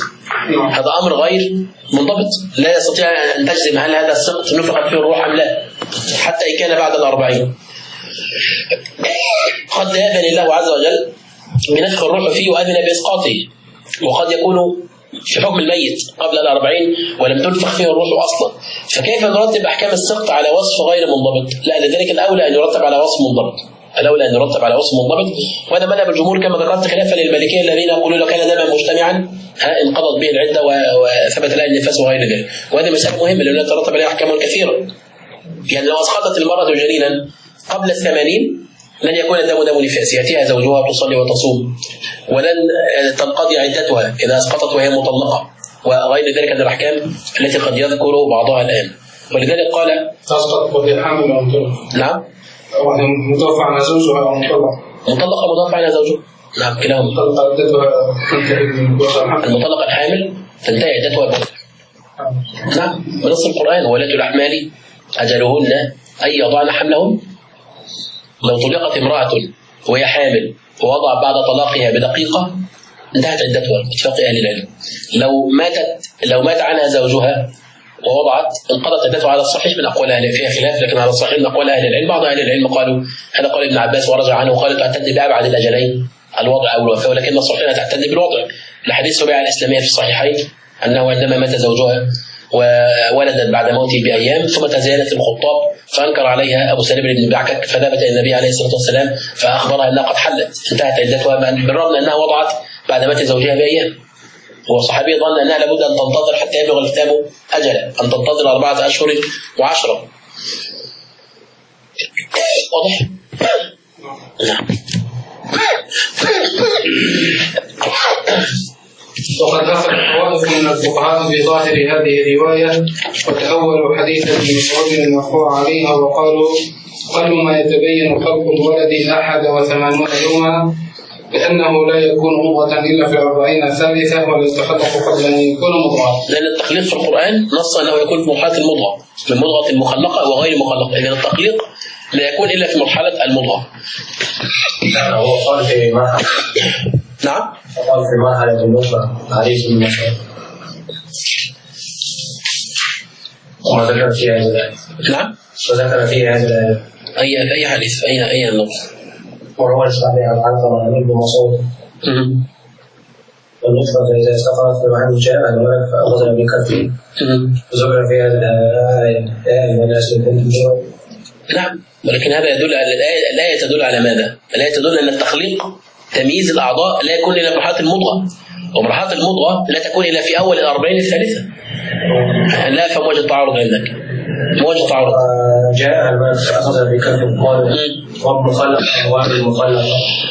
لا يستطيع أن تجزم هل هذا السقط نفخت فيه الروح أم لا، حتى إن كان بعد 40. قد يأذن الله عز وجل بنفخ الروح فيه وأذن بإسقاطه، وقد يكون في حكم الميت قبل 40 ولم تنفخ فيه الروح أصلا. فكيف نرتب أحكام السقط على وصف غير منضبط؟ لا، لذلك الأولى أن يرتب على وصف منضبط، وهذا مذهب الجمهور كما ذكرت، خلافا للمالكية الذين يقولون لو كان دما مجتمعا انقضت به العدة وثبت لها النفاس وغير ذلك. وهذه مسألة مهمة لأنها ترتب عليها أحكام كثيرة. يعني لو أسقطت المرأة جنينا قبل 80 لن يكون الدم دم نفاس، يأتيها زوجها تصلي وتصوم، ولن تنقضي عدتها إذا أسقطت وهي مطلقة، وغير ذلك من الأحكام التي قد يذكر بعضها الآن. ولذلك قال تسقط وهي حامل أو مطلقة. نعم، متوفى عن زوجها أو مطلقة متوفى عن زوجها. نعم كلاهما. المطلقة الحامل تنتهي عدتها. نعم، بنص القرآن: ولاة الأحمال أجلهن أن يضعن حملهن. لو طلقت امرأة وهي حامل ووضعت بعد طلاقها بدقيقة انتهت عدتها باتفاق أهل العلم. لو مات عنها زوجها ووضعت انقضت عدتها على الصحيح من أقوال أهل، فيها خلاف لكن على الصحيح من أقوال أهل العلم. بعض أهل العلم قالوا هذا قال ابن عباس ورجع عنه وقال تعتد بأبعد الأجلين الوضع أو الوفاة، ولكن الصحيح تعتد بالوضع لحديث سبيعة الإسلامية في الصحيحين أنه عندما مات زوجها وولدت بعد موته بأيام ثم تزايدت الخطاب فأنكر عليها أبو سليم بن بعكك فذهبت إلى النبي عليه الصلاة والسلام فأخبرها أنها قد حلت انتهت عدتها بالرغم أنها وضعت بعد موت زوجها بأيام. وصحابي ظن أنها لابد أن تنتظر حتى يبلغ الختام أجلا، أن تنتظر 4 أشهر و10. واضح؟ نعم. وقد أخذ طوائف من الفقهاء بظاهر هذه الرواية وتأولوا حديث ابن مسعود المرفوع عليها وقالوا قل ما يتبين خلق الولد 81 يوما لأنه لا يكون مضغة إلا في 40 ثالثة ولا يتخلق قبل أن يكون مضغة. لأن التخليق في القرآن نص أنه يكون في مرحلة المضغة، في المضغة المخلقة وغير المخلقة، إذن التخليق لا يكون إلا في مرحلة المضغة. هو قال في مرحلة. نعم. قال في مرحلة المضغة حديث ابن مسعود وما ذكر فيها هذه الآية. نعم. وذكر فيها هذه الآية. أي حديث؟ أي النص؟ وهو يشرح بها العنقر عن ابن مسعود. والنطفة إذا استقرت في محل جاء الولد فأخذ بكفه. وذكر في هذه الآية يا أيها الناس إن كنتم جوعا. نعم، ولكن هذا يدل على الآية تدل على ماذا؟ الآية تدل أن التخليق تمييز الأعضاء لا يكون إلا في مرحلة المضغة، ومرحلة المضغة لا تكون إلا في أول 40 الثالثة. لا فهم وجه التعارض عندك. وجه التعارض. جاء الولد فأخذ بكفه قال رب خلق أبواب المخلقة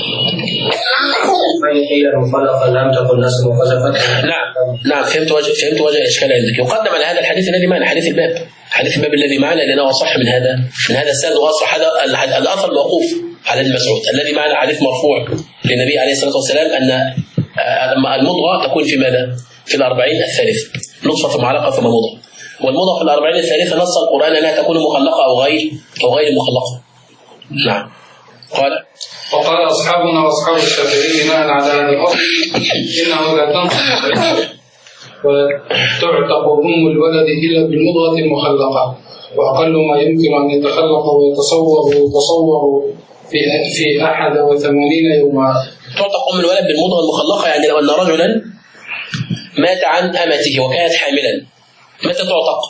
فإن قيل المخلقة لم تكن نسل وقذفت. نعم فهمت وجه الإشكال عندك. يقدم على هذا الحديث الذي معنا حديث الباب الذي معنا لأنه أصح من هذا السند وأصح. هذا الأثر موقوف على ابن مسعود. الذي معنا حديث مرفوع للنبي عليه الصلاة والسلام أن المضغة تكون في ماذا؟ في 40 الثالثة. نطفة ثم علقة ثم مضغة. والمضغة في 40 الثالثة نص القرآن أنها تكون مخلقة أو غير مخلقة. نعم. وقال أصحابنا وأصحاب الشافعي بناء على هذا الأصل إنه لا تنطق وتعتق أم الولد إلا بالمضغة المخلقة وأقل ما يمكن أن يتخلق ويتصور في 81 يوما. تعتق أم الولد بالمضغة المخلقة يعني لو أن رجلا مات عن أمته وكانت حاملا متى تعتق؟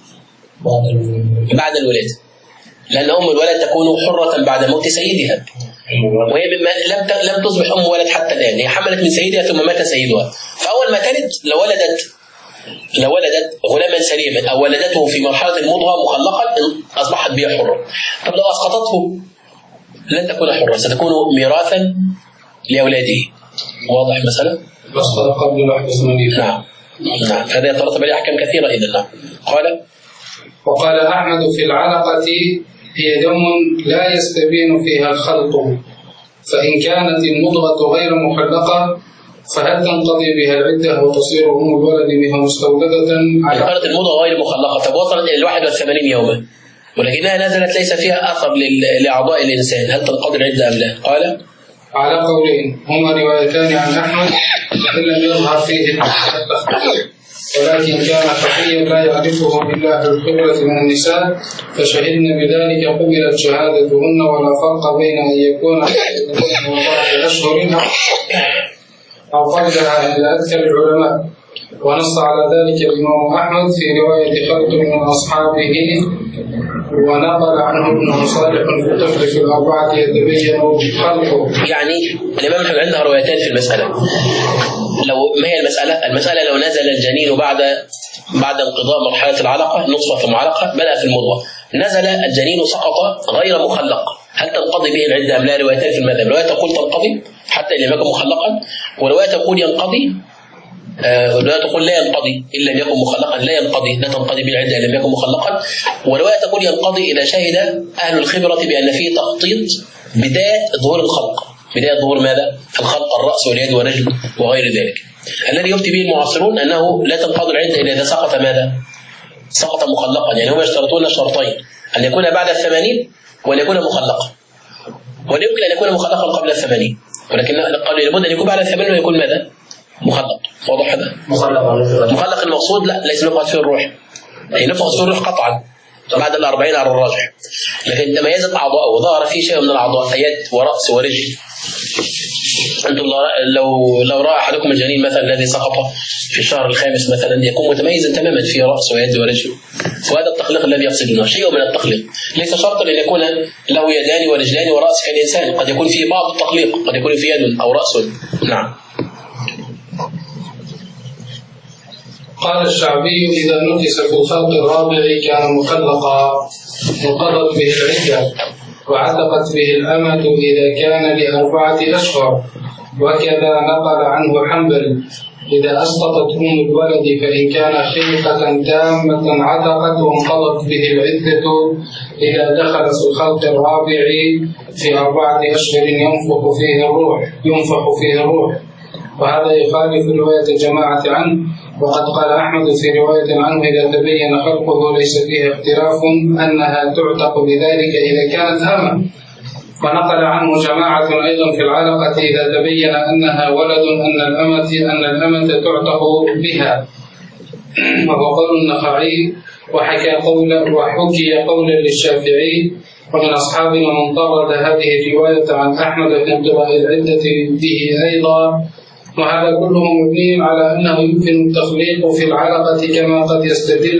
بعد الولادة، لأن أم الولد تكون حرة بعد موت سيدها وهي مما لم تصبح أم ولد حتى الآن. هي حملت من سيدها ثم مات سيدها، فأول ما تلد لو ولدت غلاما سليما أو ولدته في مرحلة المضغة مخلقا أصبحت بها حرة. طب لو أسقطته لن تكون حرة، ستكون ميراثا لأولاده. واضح مثلا؟ أسقط قبل 81. نعم هذا يترتب عليه أحكام كثيرة إذن. نعم. وقال أحمد في العلقة هي دم لا يستبين فيها الخلط، فإن كانت المضغة غير مخلقة فهل تنقضي بها العدة وتصير أم الولد بها مستولدة؟ كانت المضغة غير مخلقة طب وصلت إلى 81 يوما ولكنها نزلت ليس فيها أثر لأعضاء الإنسان، هل تنقضي العدة أم لا؟ قال على قولين هما روايتان عن أحمد وإن لم يظهر فيه التخطيط، ولكن كان خفيا لا يعرفه إلا أهل الخبرة من النساء فشهدن بذلك قبلت شهادتهن ولا فرق بين أن يكون 4 أشهر أو قبلها عند أكثر العلماء. ونص على ذلك الإمام أحمد في رواية خلق من أصحابه ونقل عنه ابن صالح في الطفل في 4 يتبين خلقه. يعني الإمام أحمد عنده روايتان في المسألة. ما هي المسألة لو نزل الجنين بعد انقضاء مرحلة العلقة نطفة ثم علقة بدأ في المضغة، نزل الجنين سقط غير مخلق، هل تنقضي به العدة أم لا؟ روايتان في المذهب، رواية تقول تنقضي حتى إن لم يكن مخلقا، ورواية تقول ينقضي، ورواية تقول لا ينقضي إن لم يكن مخلقا، لا تنقضي به العدة إن لم يكن مخلقا، ورواية تقول ينقضي إذا شهد أهل الخبرة بأن فيه تخطيط بداية ظهور الخلق، بداية ظهور ماذا؟ الخلق، الرأس واليد والرجل وغير ذلك. الذي يفتي به المعاصرون أنه لا تنقضي العدة إلا إذا سقط ماذا؟ سقط مخلقا. يعني هم يشترطون شرطين، أن يكون بعد 80 وأن يكون مخلقا. ولا يمكن أن يكون مخلقا قبل 80، ولكن قالوا لابد أن يكون بعد 80 ويكون ماذا؟ مخلق. واضح هذا؟ مخلق المقصود لا ليس نفخ فيه الروح، أي نفخ فيه الروح قطعا بعد 40 على الراجح، لكن تميزت أعضاءه وظهر فيه شيء من الأعضاء، يد ورأس ورجل. أنتم لو رأى أحدكم الجنين مثلا الذي سقط في الشهر الخامس مثلا يكون متميزا تماما في رأس ويد ورجل، وهذا التخليق الذي يقصدونه شيء من التخليق، ليس شرطا أن يكون له يدان ورجلان ورأس كالإنسان، قد يكون فيه بعض التخليق، قد يكون فيه يد أو رأس. نعم. قال الشعبي: إذا نكس في الخلق الرابع كان مخلقا وقضت به العدة، وعتقت به الأمة إذا كان ل4 أشهر. وكذا نقل عنه حنبل: إذا أسقطت الولد فإن كان خلقة تامة عتقت وانقضت به العدة إذا دخل في الخلق الرابع في 4 أشهر ينفخ فيه الروح. وهذا يخالف رواية جماعة عنه، وقد قال أحمد في رواية عنه: إذا تبين خلقه ليس فيه اختلاف أنها تعتق بذلك إذا كانت أمة. ونقل عنه جماعة أيضا في العلقة: إذا تبين أنها ولد أن الأمة تعتق بها. وهو قول النخعي، وحكي قولا للشافعي. ومن أصحابنا من طرد هذه الرواية عن أحمد في انقضاء العدة به أيضا. وهذا كله مبني على أنه يمكن التخليق في العلقة كما قد يستدل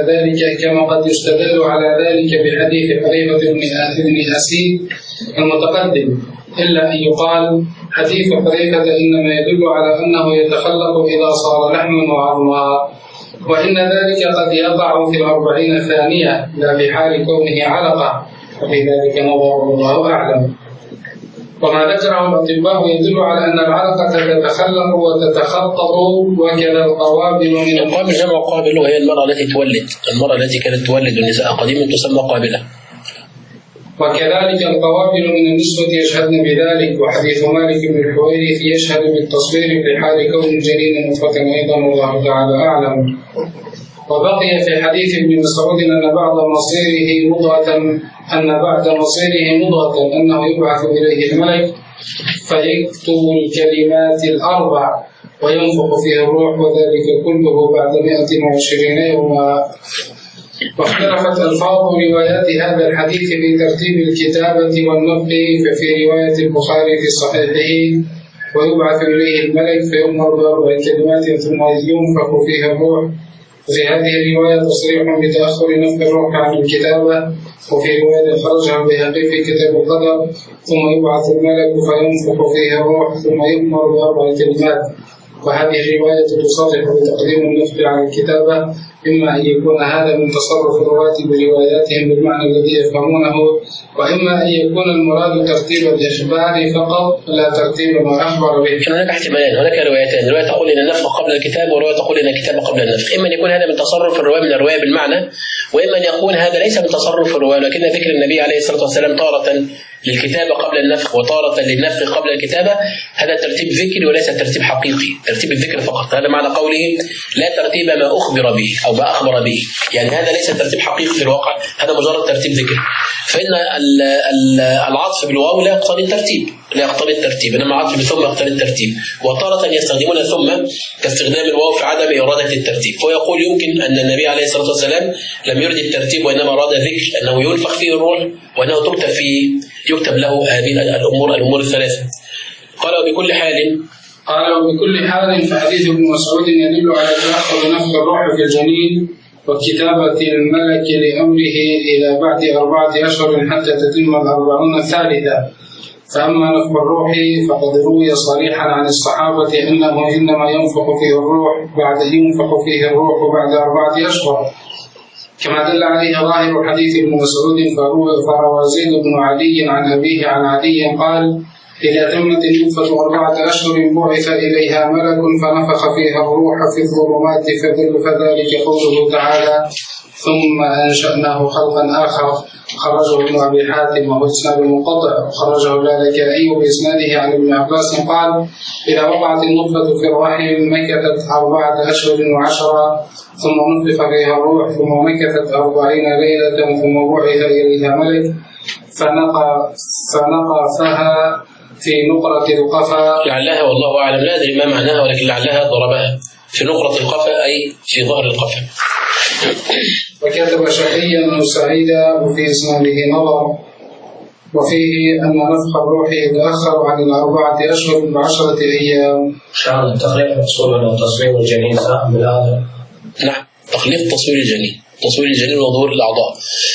على ذلك بحديث حذيفة بن أسيد المتقدم، إلا أن يقال حديث حذيفة إنما يدل على أنه يتخلق إذا صار لحما وعظما، وإن ذلك قد يقع في 40 ثانية لا في حال كونه علقة، وفي ذلك نظر الله أعلم. وما ذكره الأطباء يدل على أن العلقة تتخلق وتتخطط، وكذا القوابل من القابل جمع قابل، وهي المرأة التي تولد، المرأة التي كانت تولد النساء قديما تسمى قابلة. وكذلك القوابل من النسوة يشهدن بذلك، وحديث مالك بن الحويرث يشهد بالتصوير في حال كون الجنين نطفة أيضا، والله تعالى أعلم. وبقي في حديث ابن مسعود أن بعد مصيره مضغة أنه يبعث إليه الملك فيكتب الكلمات 4 وينفخ فيه الروح، وذلك كله بعد 120 يوما. واختلفت ألفاظ روايات هذا الحديث في ترتيب الكتابة والنطق، ففي رواية البخاري في صحيحه: ويبعث إليه الملك فيؤمر ب4 كلمات ثم ينفخ فيه الروح. وفي هذه الرواية تصريح بتأخر نفخ الروح عن الكتابة. وفي رواية خرجها البيهقي في كتاب القدر: ثم يبعث الملك فينفخ فيه الروح ثم يؤمر ب4 كلمات. وهذه الرواية تصرح بتقديم النفخ عن الكتابة، إما أن يكون هذا من تصرف الرواة برواياتهم بالمعنى الذي يفهمونه، وإما أن يكون المراد ترتيب الإخبار فقط لا ترتيب ما أخبر به. هناك احتمالين، هناك روايتين، رواية تقول إن النفخ قبل الكتاب، ورواية تقول إن الكتاب قبل النفخ. إما أن يكون هذا من تصرف الرواية من الرواية بالمعنى، وإما أن يكون هذا ليس من تصرف الرواية، لكن ذكر النبي عليه الصلاة والسلام تارة للكتابة قبل النفخ وتارة للنفخ قبل الكتابة، هذا ترتيب ذكري وليس ترتيب حقيقي، ترتيب الذكر فقط. هذا معنى قوله لا ترتيب ما أخبر به أو ما أخبر به، يعني هذا ليس ترتيب حقيقي في الواقع، هذا مجرد ترتيب ذكر. فإن العطف بالواو لا يقتضي الترتيب، إنما العطف بثم يقتضي الترتيب، وتارة يستخدمون ثم كاستخدام الواو في عدم إرادة الترتيب. ويقول يمكن أن النبي عليه الصلاة والسلام لم يرد الترتيب وإنما أراد ذكر أنه ينفخ فيه الروح وأنه يكتب له هذه الأمور الثلاثة. قال وبكل حال فحديث ابن مسعود يدل على تأخر نفخ الروح في الجنين وكتابة الملك لأمره إلى بعد 4 أشهر حتى تتم 40 ثالثة. فأما نفخ الروح فقد روي صريحا عن الصحابة أنه إنما ينفخ فيه الروح بعد 4 أشهر، كما دل عليه ظاهر حديث ابن مسعود. فروى زيد بن علي عن أبيه عن علي قال: إذا تمت النطفة 4 أشهر بعث إليها ملك فنفخ فيها الروح في الظلمات فذلك قوله تعالى: ثم أنشأناه خلقا آخر خرجه ابن أبي حاتم وهو إسناد منقطع وخرجه اللالكائي بإسناده عن ابن عباس قال إذا وقعت النطفة في الرحم مكثت 4 أشهر و10 ثم نفخ فيها الروح ثم مكثت 40 ليلة ثم بعث إليها ملك فنقفها في نقرة القفا لعلها والله أعلم لا أدري ما معناها ولكن لعلها ضربها في نقرة القفا أي في ظهر القفا. وكتب شقيا سعيدا وفي إسناده نظر وفيه أن نفخ الروح يتأخر عن 4 أشهر ب10 أيام. شان التخليق مقصود أنه تصوير الجنين ساء بالآدم. نعم تخليق تصوير الجنين وظهور الأعضاء.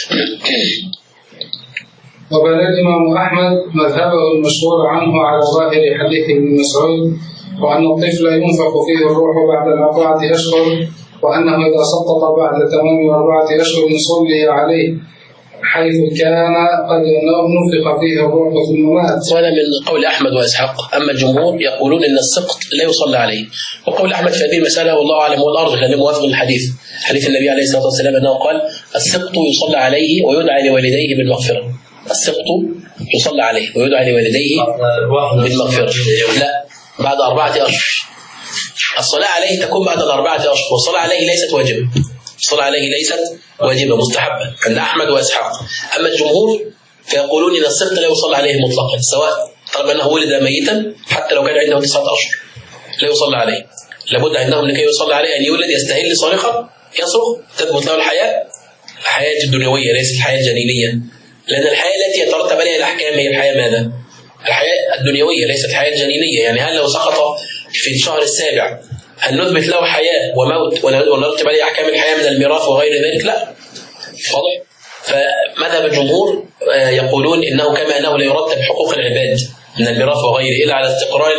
وبنى الإمام أحمد مذهبه المشهور عنه على ظاهر حديث ابن مسعود وأن الطفل ينفخ فيه الروح بعد 4 أشهر وأنه إذا سقط بعد تمام 4 أشهر صلي عليه حيث كان قد نفخ فيه الروح ثم مات. وهذا من قول أحمد وإسحاق. أما الجمهور يقولون إن السقط لا يصلى عليه. وقول أحمد في هذه المسألة والله أعلم هو الأرض لأنه موافق للحديث حديث النبي عليه الصلاة والسلام أنه قال السقط يصلى عليه ويدعى لوالديه بالمغفرة. السقط يصلى عليه ويدعى لوالديه بالمغفرة. لا بعد 4 أشهر. الصلاة عليه تكون بعد 4 أشهر والصلاة عليه ليست واجبة. الصلاة عليه ليست واجبة مستحبة عند أحمد وإسحاق. أما الجمهور فيقولون إن السقط لا يصلى عليه مطلقا سواء طالما أنه ولد ميتا حتى لو كان عنده 9 أشهر لا يصلى عليه. لابد عندهم لكي يصلى عليه أن يولد يستهل صارخا يصرخ تثبت له الحياة الدنيوية ليست الحياة الجنينية لأن الحياة التي يترتب عليها الأحكام هي الحياة ماذا؟ الحياة الدنيوية ليست الحياة الجنينية. يعني هل لو سقط في الشهر السابع هل نثبت له حياة وموت ونرتب عليه أحكام الحياة من الميراث وغير ذلك؟ لا. واضح؟ فمذهب الجمهور يقولون إنه كما أنه لا يرتب حقوق العباد من الميراث وغيره إلا على استقرار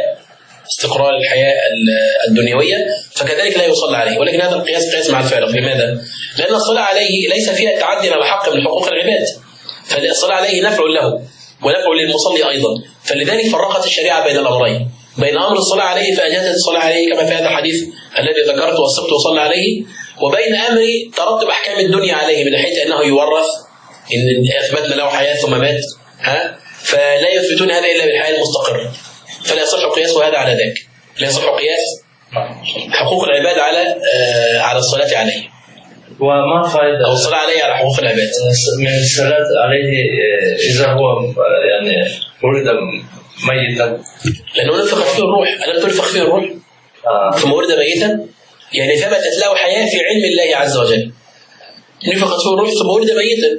الحياة الدنيوية فكذلك لا يصلى عليه. ولكن هذا القياس قياس مع الفارق. لماذا؟ لأن الصلاة عليه ليس فيها تعدي على حق من حقوق العباد فالصلاة عليه نفع له ونفع للمصلي أيضا. فلذلك فرقت الشريعة بين الأمرين بين أمر الصلاة عليه فأجازت الصلاة عليه كما في هذا الحديث الذي ذكرته والسبت وصلى عليه وبين أمر ترتب أحكام الدنيا عليه من حيث أنه يورث إن أثبتنا له حياة ثم مات فلا يثبتون هذا إلا بالحياة المستقرة فلا يصح قياس هذا على ذاك. لا يصح قياس حقوق العباد على الصلاة عليه وما فائدة أو الصلاة عليه على حقوق العباد من الصلاة عليه إذا هو يعني ولد ميتا لأنه نفخت فيه الروح. ألم تنفخ فيه الروح ثم ولد ميتا يعني ثبتت له حياة في علم الله عز وجل. نفخت فيه الروح ثم ولد ميتا.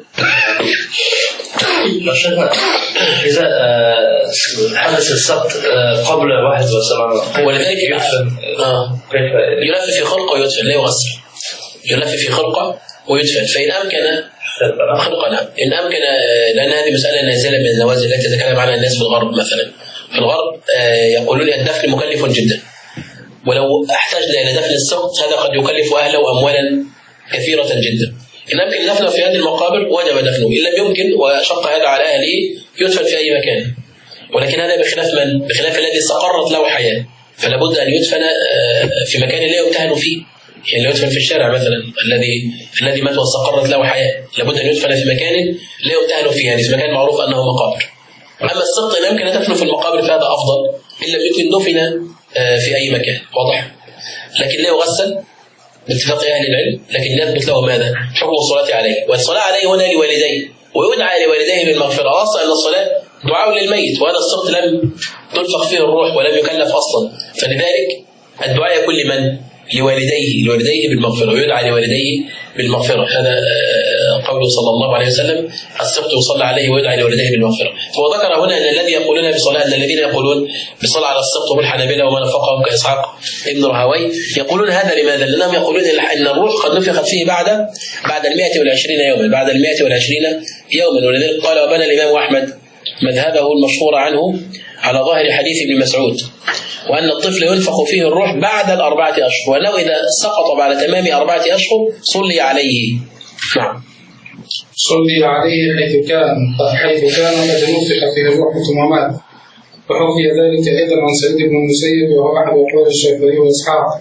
إذا حدث السقط قبل 81 ولذلك يلف في خلقه ويدفن لا يغسل. يلف في خلقه ويدفن فإن أمكن خلقنا إن أمكن لأن هذه مسألة نازلة من النوازل التي يتكلم عنها الناس في الغرب مثلا. في الغرب يقولون الدفن مكلف جدا ولو احتاجنا إلى دفن السقط هذا قد يكلف أهله أموالا كثيرة جدا. إن أمكن دفنه في هذه المقابر وجب دفنه إن لم يمكن وشق هذا على أهله يدفن في أي مكان. ولكن هذا بخلاف من؟ بخلاف الذي استقرت له حياة فلا بد أن يدفن في مكان لا يمتهن فيه. يعني لو يدفن في الشارع مثلا الذي مات واستقرت له حياة لابد أن يدفن في مكان لا يمتهن فيه يعني في مكان معروف أنه مقابر. أما السقط إن يمكن دفنه في المقابر فهذا أفضل إن لم يمكن دفن في أي مكان. واضح؟ لكن لا يغسل باتفاق أهل العلم لكن يثبت له ماذا؟ حكم الصلاة عليه. والصلاة عليه هنا لوالديه ويدعى لوالديه بالمغفرة. أصلا أن الصلاة دعاء للميت وهذا السقط لم تنفخ فيه الروح ولم يكلف أصلا فلذلك الدعاء يكون لمن؟ لوالديه بالمغفرة ويدعى لوالديه بالمغفرة. هذا قوله صلى الله عليه وسلم السقط يصلى عليه ويدعى لوالديه بالمغفرة. فهو ذكر هنا أن الذي يقولون بصلاة أن الذين يقولون بالصلاة على السقط هم الحنابلة ومن وافقهم كإسحاق ابن راهويه يقولون هذا لماذا؟ لأنهم يقولون أن الروح قد نفخت فيه بعد 120 يوما بعد 120 يوما. ولذلك قال وبنى الإمام أحمد مذهبه المشهور عنه على ظاهر حديث ابن مسعود وأن الطفل ينفخ فيه الروح بعد 4 أشهر وأنه إذا سقط بعد تمام 4 أشهر صلي عليه. نعم صلي عليه حيث كان قد نفخ فيه الروح ثم مات. وحكي ذلك أيضا عن سعيد بن المسيب وهو أحد أقوال الشافعي وإسحاق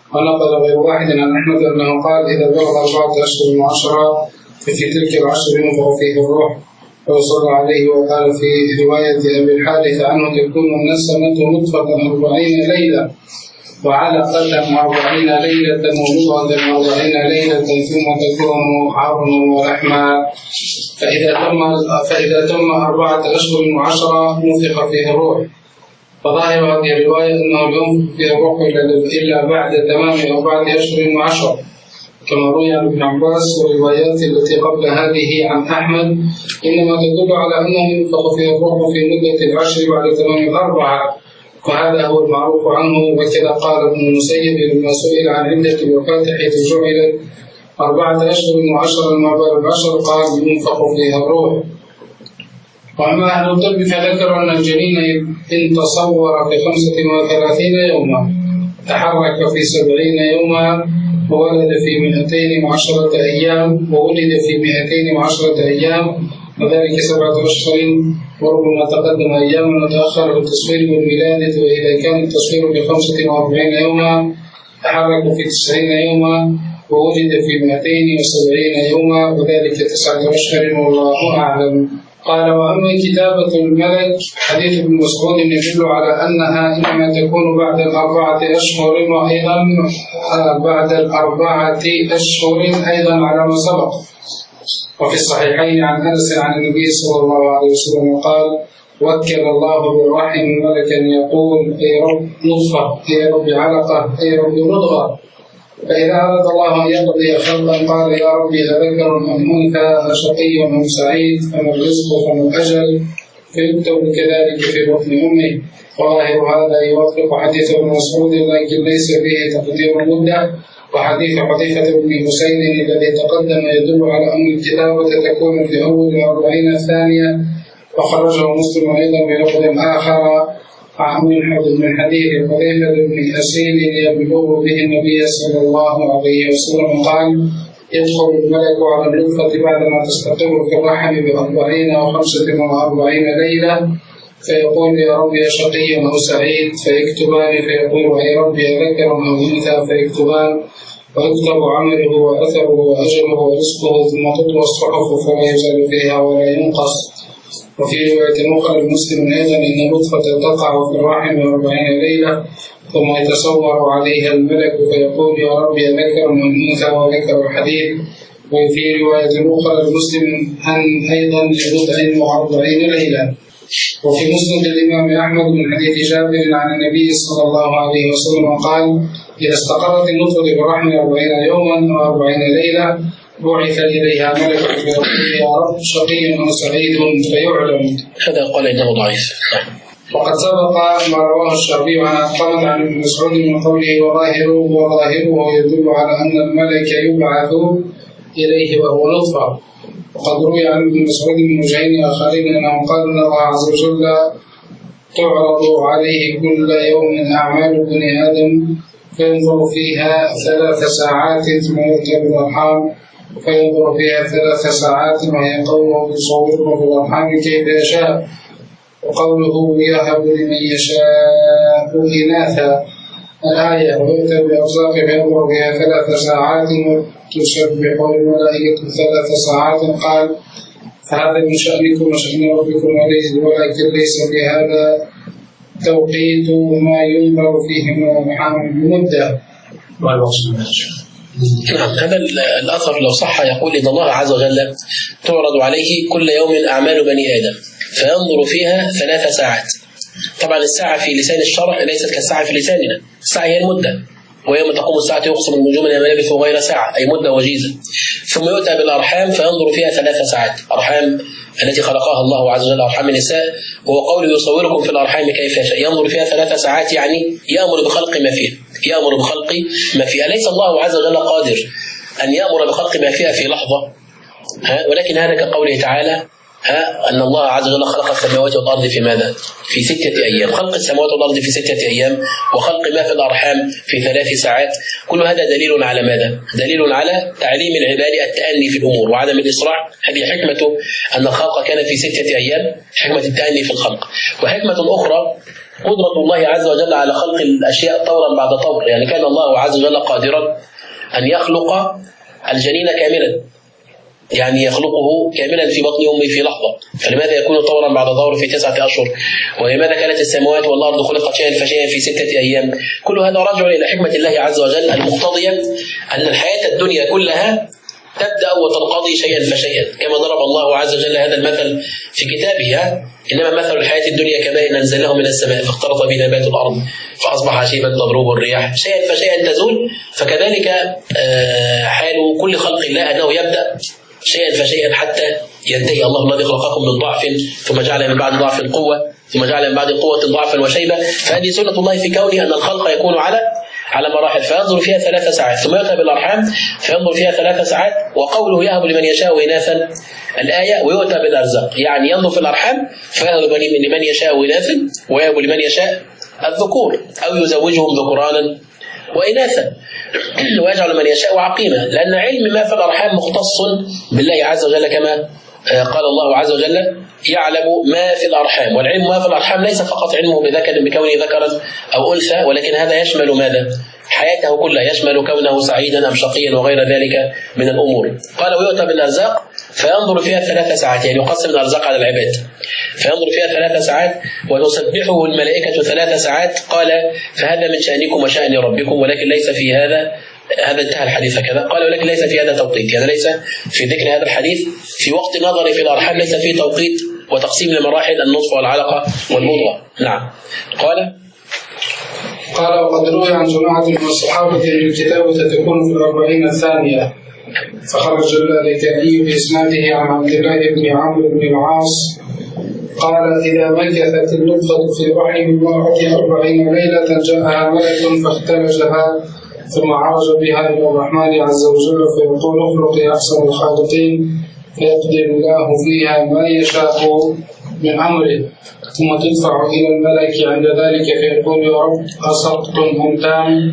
ونقل غير واحد عن أحمد أنه قال إذا بلغ 4 أشهر و10 ففي تلك العشر ينفخ فيه الروح ويصلى عليه. وقال في رواية أبي الحارث عنه تكون النسمة نطفة 40 ليلة وعلقة 40 ليلة ومضغة 40 ليلة ثم تكون عظما ولحما فإذا تم 4 أشهر و10 نفخ فيه الروح. فظاهر هذه الرواية أنه ينفخ فيه الروح إلا بعد تمام 4 أشهر و10 كما روي عن ابن عباس. والروايات التي قبل هذه عن أحمد إنما تدل على أنه ينفخ فيه الروح في مدة العشر بعد تمام 4 وهذا هو المعروف عنه. وكذا قال ابن المسيب لما سئل عن عدة الوفاة حيث جعلت 4 أشهر و10 ما بال العشر قال ينفخ فيها الروح. وأما أهل الطب فذكروا أن الجنين إن تصور في 35 يوما تحرك في 70 يوما وولد في 210 أيام وولد في 210 أيام وذلك 7 أشهر وربما تقدم أياما وتأخر التصوير بالولادة. وإذا كان التصوير في 45 يوما تحرك في 90 يوما ووجد في 270 يوما وذلك 9 أشهر والله أعلم. قال وأما كتابة الملك حديث ابن مسعود يدل على أنها إنما تكون بعد 4 أشهر وأيضا بعد 4 أشهر أيضا على ما سبق. وفي الصحيحين عن أنس عن النبي صلى الله عليه وسلم قال وكل الله بالرحم ملكا يقول أي رب نطفة أي رب علقة أي رب مضغة فإذا أراد الله أن يقضي خلقا قال يا ربي أذكر أم أنثى أشقي أم سعيد أم الرزق أم الأجل فيكتب كذلك في بطن أمه. وظاهر هذا يوافق حديث ابن مسعود لكن ليس به تقدير المدة. وحديث حذيفة بن حسين الذي تقدم يدل على أن الكتابة تكون في أول 40 ثانية وخرجه مسلم أيضا بلفظ آخر من حديث حذيفة بن حسين يبلغ به النبي صلى الله عليه وسلم قال يدخل الملك على النطفة بعدما تستقر في الرحم ب40 أو 45 ليلة فيقول يا رب يا شقي أو سعيد فيكتبان فيقول يا رب يا ذكر أو أنثى فيكتبان ويكتب عمله وأثره وأجله ورزقه ثم تطوى الصحف فلا يزال فيها ولا ينقص. وفي رواية أخرى لمسلم أيضا أن النطفة تقع في الرحم 40 ليلة ثم يتصور عليها الملك فيقول يا رب يا ذكر أو أنثى وذكر الحديث. وفي رواية أخرى لمسلم أن أيضا لبضع 40 ليلة. وفي مسند الإمام أحمد من حديث جابر عن النبي صلى الله عليه وسلم قال إذا استقرت النطفة بالرحم 40 يوما أو 40 ليلة بعث إليها ملك فيقول يا رب شقي أو سعيد فيعلم. هذا قال إنه ضعيف. وقد سبق ما رواه الشعبي عن أحمد عن ابن مسعود من قوله وظاهره يدل على أن الملك يبعث إليه وهو نطفة. وقد روي عن ابن مسعود من وجهين آخرين أنه قال أن الله عز وجل تعرض عليه كل يوم أعمال بني آدم فينظر فيها 3 ساعات ثم يركب الأرحام فينظر فيها 3 ساعات وهي قوله يصوره في الأرحام كيف يشاء. وقوله يهب لمن يشاء إناثا الآية ويؤتى بأرزاق فينظر فيها 3 ساعات تسبح الملائكة 3 ساعات قال فهذا من شأنكم وشأن ربكم ولكن ليس في هذا توقيت ما ينظر فيه من محامل بمدة. نعم هذا الأثر لو صح يقول إن الله عز وجل تعرض عليه كل يوم أعمال بني آدم فينظر فيها 3 ساعات. طبعا الساعة في لسان الشرع ليست كالساعة في لساننا. الساعة هي المدة ويوم تقوم الساعة يقسم النجوم أنها لبثوا غير ساعة أي مدة وجيزة. ثم يؤتى بالأرحام فينظر فيها 3 ساعات. أرحام التي خلقها الله عز وجل أرحام النساء وهو قوله يصوركم في الأرحام كيف يشاء ينظر فيها 3 ساعات يعني يأمر بخلق ما فيها يأمر بخلق ما فيها. ليس الله عز وجل قادر أن يأمر بخلق ما فيها في لحظة ولكن هذا كقوله تعالى أن الله عز وجل خلق السماوات والأرض في ماذا؟ في 6 أيام. خلق السماوات والأرض في 6 أيام وخلق ما في الأرحام في 3 ساعات، كل هذا دليل على ماذا؟ دليل على تعليم العباد التأني في الأمور وعدم الإسراع. هذه حكمة أن الخلق كان في 6 أيام، حكمة التأني في الخلق. وحكمة أخرى قدرة الله عز وجل على خلق الأشياء طورا بعد طور، يعني كان الله عز وجل قادرا أن يخلق الجنين كاملا، يعني يخلقه كاملا في بطن أمه في لحظة، فلماذا يكون طورا بعد دور في 9 أشهر؟ ولماذا كانت السماوات والأرض خلقت شيئا فشيئا في 6 أيام؟ كل هذا راجع إلى حكمة الله عز وجل المقتضية أن الحياة الدنيا كلها تبدأ وتنقضي شيئا فشيئا، كما ضرب الله عز وجل هذا المثل في كتابه: إنما مثل الحياة الدنيا كماء أنزلناه من السماء فاختلط به نبات الأرض فأصبح هشيما تضربه الرياح، شيئا فشيئا تزول. فكذلك حال كل خلق الله أنه يبدأ شيئا فشيئا حتى ينتهي. الله الذي خلقكم من ضعف ثم جعل من بعد ضعف قوة ثم جعل من بعد قوة ضعفا وشيبة. فهذه سنة الله في كونه أن الخلق يكون على مراحل، فينظر فيها 3 ساعات ثم يؤتى بالأرحام فينظر فيها 3 ساعات. وقوله يهب لمن يشاء إناثا الآية ويؤتى بالأرزاق، يعني ينظر في الأرحام فيهب لمن يشاء إناثا ويهب لمن يشاء الذكور أو يزوجهم ذكرانا وإناثا ويجعل من يشاء عقيما، لأن علم ما في الأرحام مختص بالله عز وجل، كما قال الله عز وجل: يعلم ما في الأرحام. والعلم ما في الأرحام ليس فقط علمه بكونه ذكرا أو أنثى، ولكن هذا يشمل ماذا؟ حياته كلها، يشمل كونه سعيدا أم شقيا وغير ذلك من الأمور. قال ويؤتى بالأرزاق فينظر فيها 3 ساعات، يعني يقسم الأرزاق على العباد فينظر فيها 3 ساعات وتسبحه الملائكة 3 ساعات. قال فهذا من شأنكم وشأن ربكم، ولكن ليس في هذا انتهى الحديث هكذا. قال ولكن ليس في هذا توقيت، يعني ليس في ذكر هذا الحديث في وقت نظر في الأرحام ليس فيه توقيت وتقسيم لمراحل النطفة والعلقة والمضغة. نعم. قال وقد روي عن جماعة من الصحابة أن الكتابة تكون في 40 ثانية، فخرج اللالكائي بإسناده عن عبد الله بن عمرو بن العاص قال إذا مكثت النطفة في رحم المرأة 40 ليلة جاءها ملك فاختلجها ثم عرج بها إلى الرحمن عز وجل فيقول اخلق أحسن الخالقين، فيقدر الله فيها ما يشاء من أمره، ثم تدفع إلى الملك عند ذلك فيقول يا رب أصبتم أم تام،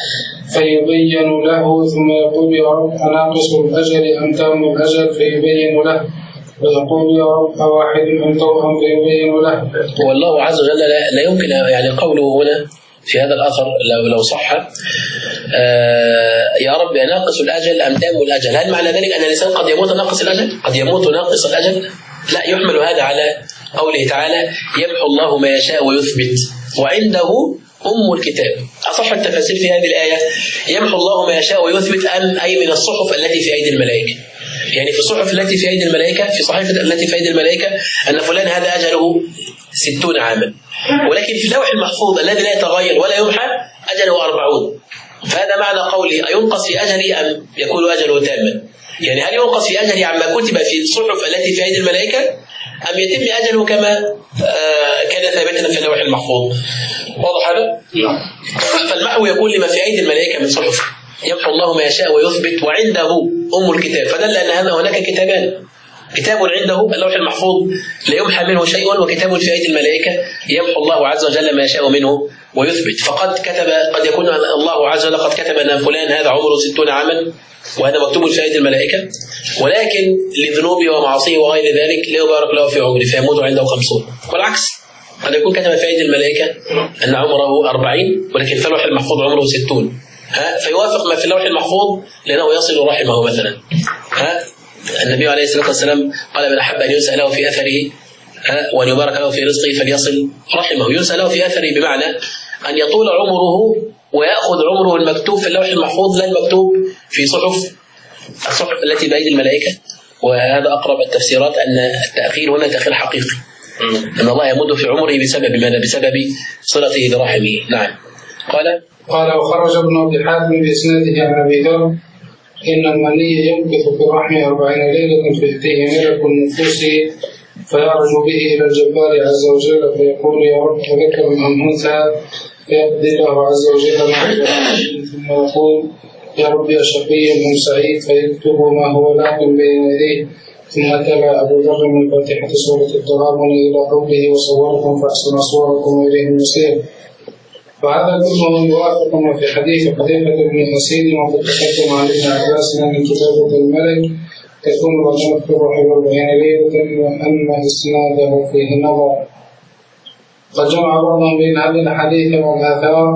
فيبين له، ثم يقول يا رب أناقص الأجل أم تام الأجل، فيبين له، ويقول يا رب أواحد أم توأم، فيبين له. والله عز وجل لا يمكن، يعني قوله هنا في هذا الأثر لو صح يا رب ناقص الأجل أم تام الأجل، هل معنى ذلك أن الإنسان قد يموت ناقص الأجل؟ قد يموت ناقص الأجل؟ لا، يحمل هذا على قوله تعالى يمحو الله ما يشاء ويثبت وعنده أم الكتاب. أصح التفاسير في هذه الآية يمحو الله ما يشاء ويثبت أي من الصحف التي في أيدي الملائكة، يعني في الصحف التي في أيدي الملائكة، في صحيفة التي في أيدي الملائكة أن فلان هذا أجله 60 عاما، ولكن في اللوح المحفوظ الذي لا يتغير ولا يمحى أجله 40. فهذا معنى قوله أينقص في أجله أم يكون أجله تاما، يعني هل ينقص في أجله عما كتب في الصحف التي في أيدي الملائكة أم يتم أجله كما كان ثابتا في اللوح المحفوظ؟ واضح هذا؟ فالمحو يكون لما في أيدي الملائكة من صحف، يمحو الله ما يشاء ويثبت وعنده أم الكتاب، فدل أن هناك كتابان، كتاب عنده اللوح المحفوظ لا يمحى منه شيء، وكتاب في أيدي الملائكة يمحو الله عز وجل ما يشاء منه ويثبت. فقد كتب، قد يكون الله عز وجل قد كتب أن فلان هذا عمره 60 عاما وهذا مكتوب في أيدي الملائكة، ولكن لذنوبه ومعاصيه وغير ذلك لا يبارك له في عمره فيموت عنده 50. والعكس قد يكون كتب في أيدي الملائكة أن عمره 40 ولكن في اللوح المحفوظ عمره 60، فيوافق ما في اللوح المحفوظ لأنه يصل رحمه مثلا. النبي عليه الصلاة والسلام قال من أحب أن ينسى له في أثره وأن يبارك له في رزقه فليصل رحمه. ينسى له في أثره بمعنى أن يطول عمره ويأخذ عمره المكتوب في اللوح المحفوظ لا المكتوب في الصحف التي بأيدي الملائكة. وهذا أقرب التفسيرات أن التأخير هنا تأخير حقيقي، أن الله يمد في عمره بسبب ماذا؟ بسبب صلته برحمه. نعم. قال وخرج ابن أبي حاتم بإسناده عن أبي ذر إن المني يمكث في الرحم 40 ليلة فيأتيه ملك النفوس فيعرج به إلى الجبار عز وجل فيقول يا رب ذكر أم أنثى، فيقضي الله عز وجل معه ثم يقول يا رب يا شقي أم سعيد، فيكتب ما هو لا من بين يديه ثم تلا أبو ذر من فاتحة سورة التغابن إلى قوله وصوركم فأحسن صوركم وإليه المصير. وهذا كله موافق في حديث حذيفة بن أسيد وقد تقدم عن ابن عباس أن كتابة الملك تكون رجل في الروح والبيان ليلة وأن إسناده فيه نظر. قد جمع بعضهم بين هذه الحديث والآثار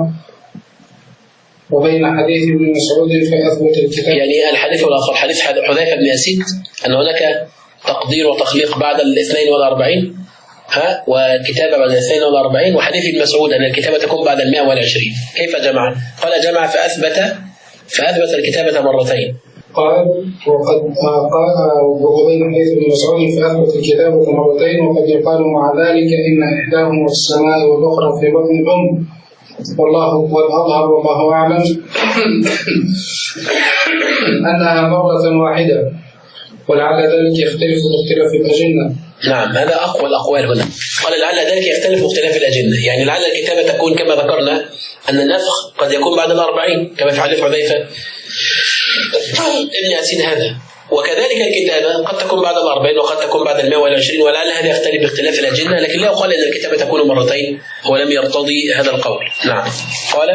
وبين حديث ابن مسعود فأثبت الكتاب. يعني الحديث والآخر حديث حذيفة بن أسيد أن هناك تقدير وتخليق بعد 42 وكتابة بعد 42 وحديث ابن مسعود أن الكتابة تكون بعد 120. كيف جمع؟ قال جمع فأثبت الكتابة مرتين. قال وبين حديث ابن مسعود فأثبت الكتابة مرتين وقد يقال مع ذلك إن إحداهما في السماء والأخرى في بطن الأم والأظهر والله أعلم أنها مرة واحدة ولعل ذلك يختلف باختلاف الأجنة. نعم هذا أقوى الأقوال هنا. قال لعل ذلك يختلف باختلاف الأجنة، يعني لعل الكتابة تكون كما ذكرنا أن النسخ قد يكون بعد 40 كما في حديث حذيفة ابن أسيد هذا، وكذلك الكتابة قد تكون بعد 40 وقد تكون بعد 120 ولعل هذا يختلف باختلاف الأجنة، لكن لا يقال أن الكتابة تكون مرتين ولم يرتضي هذا القول. نعم قال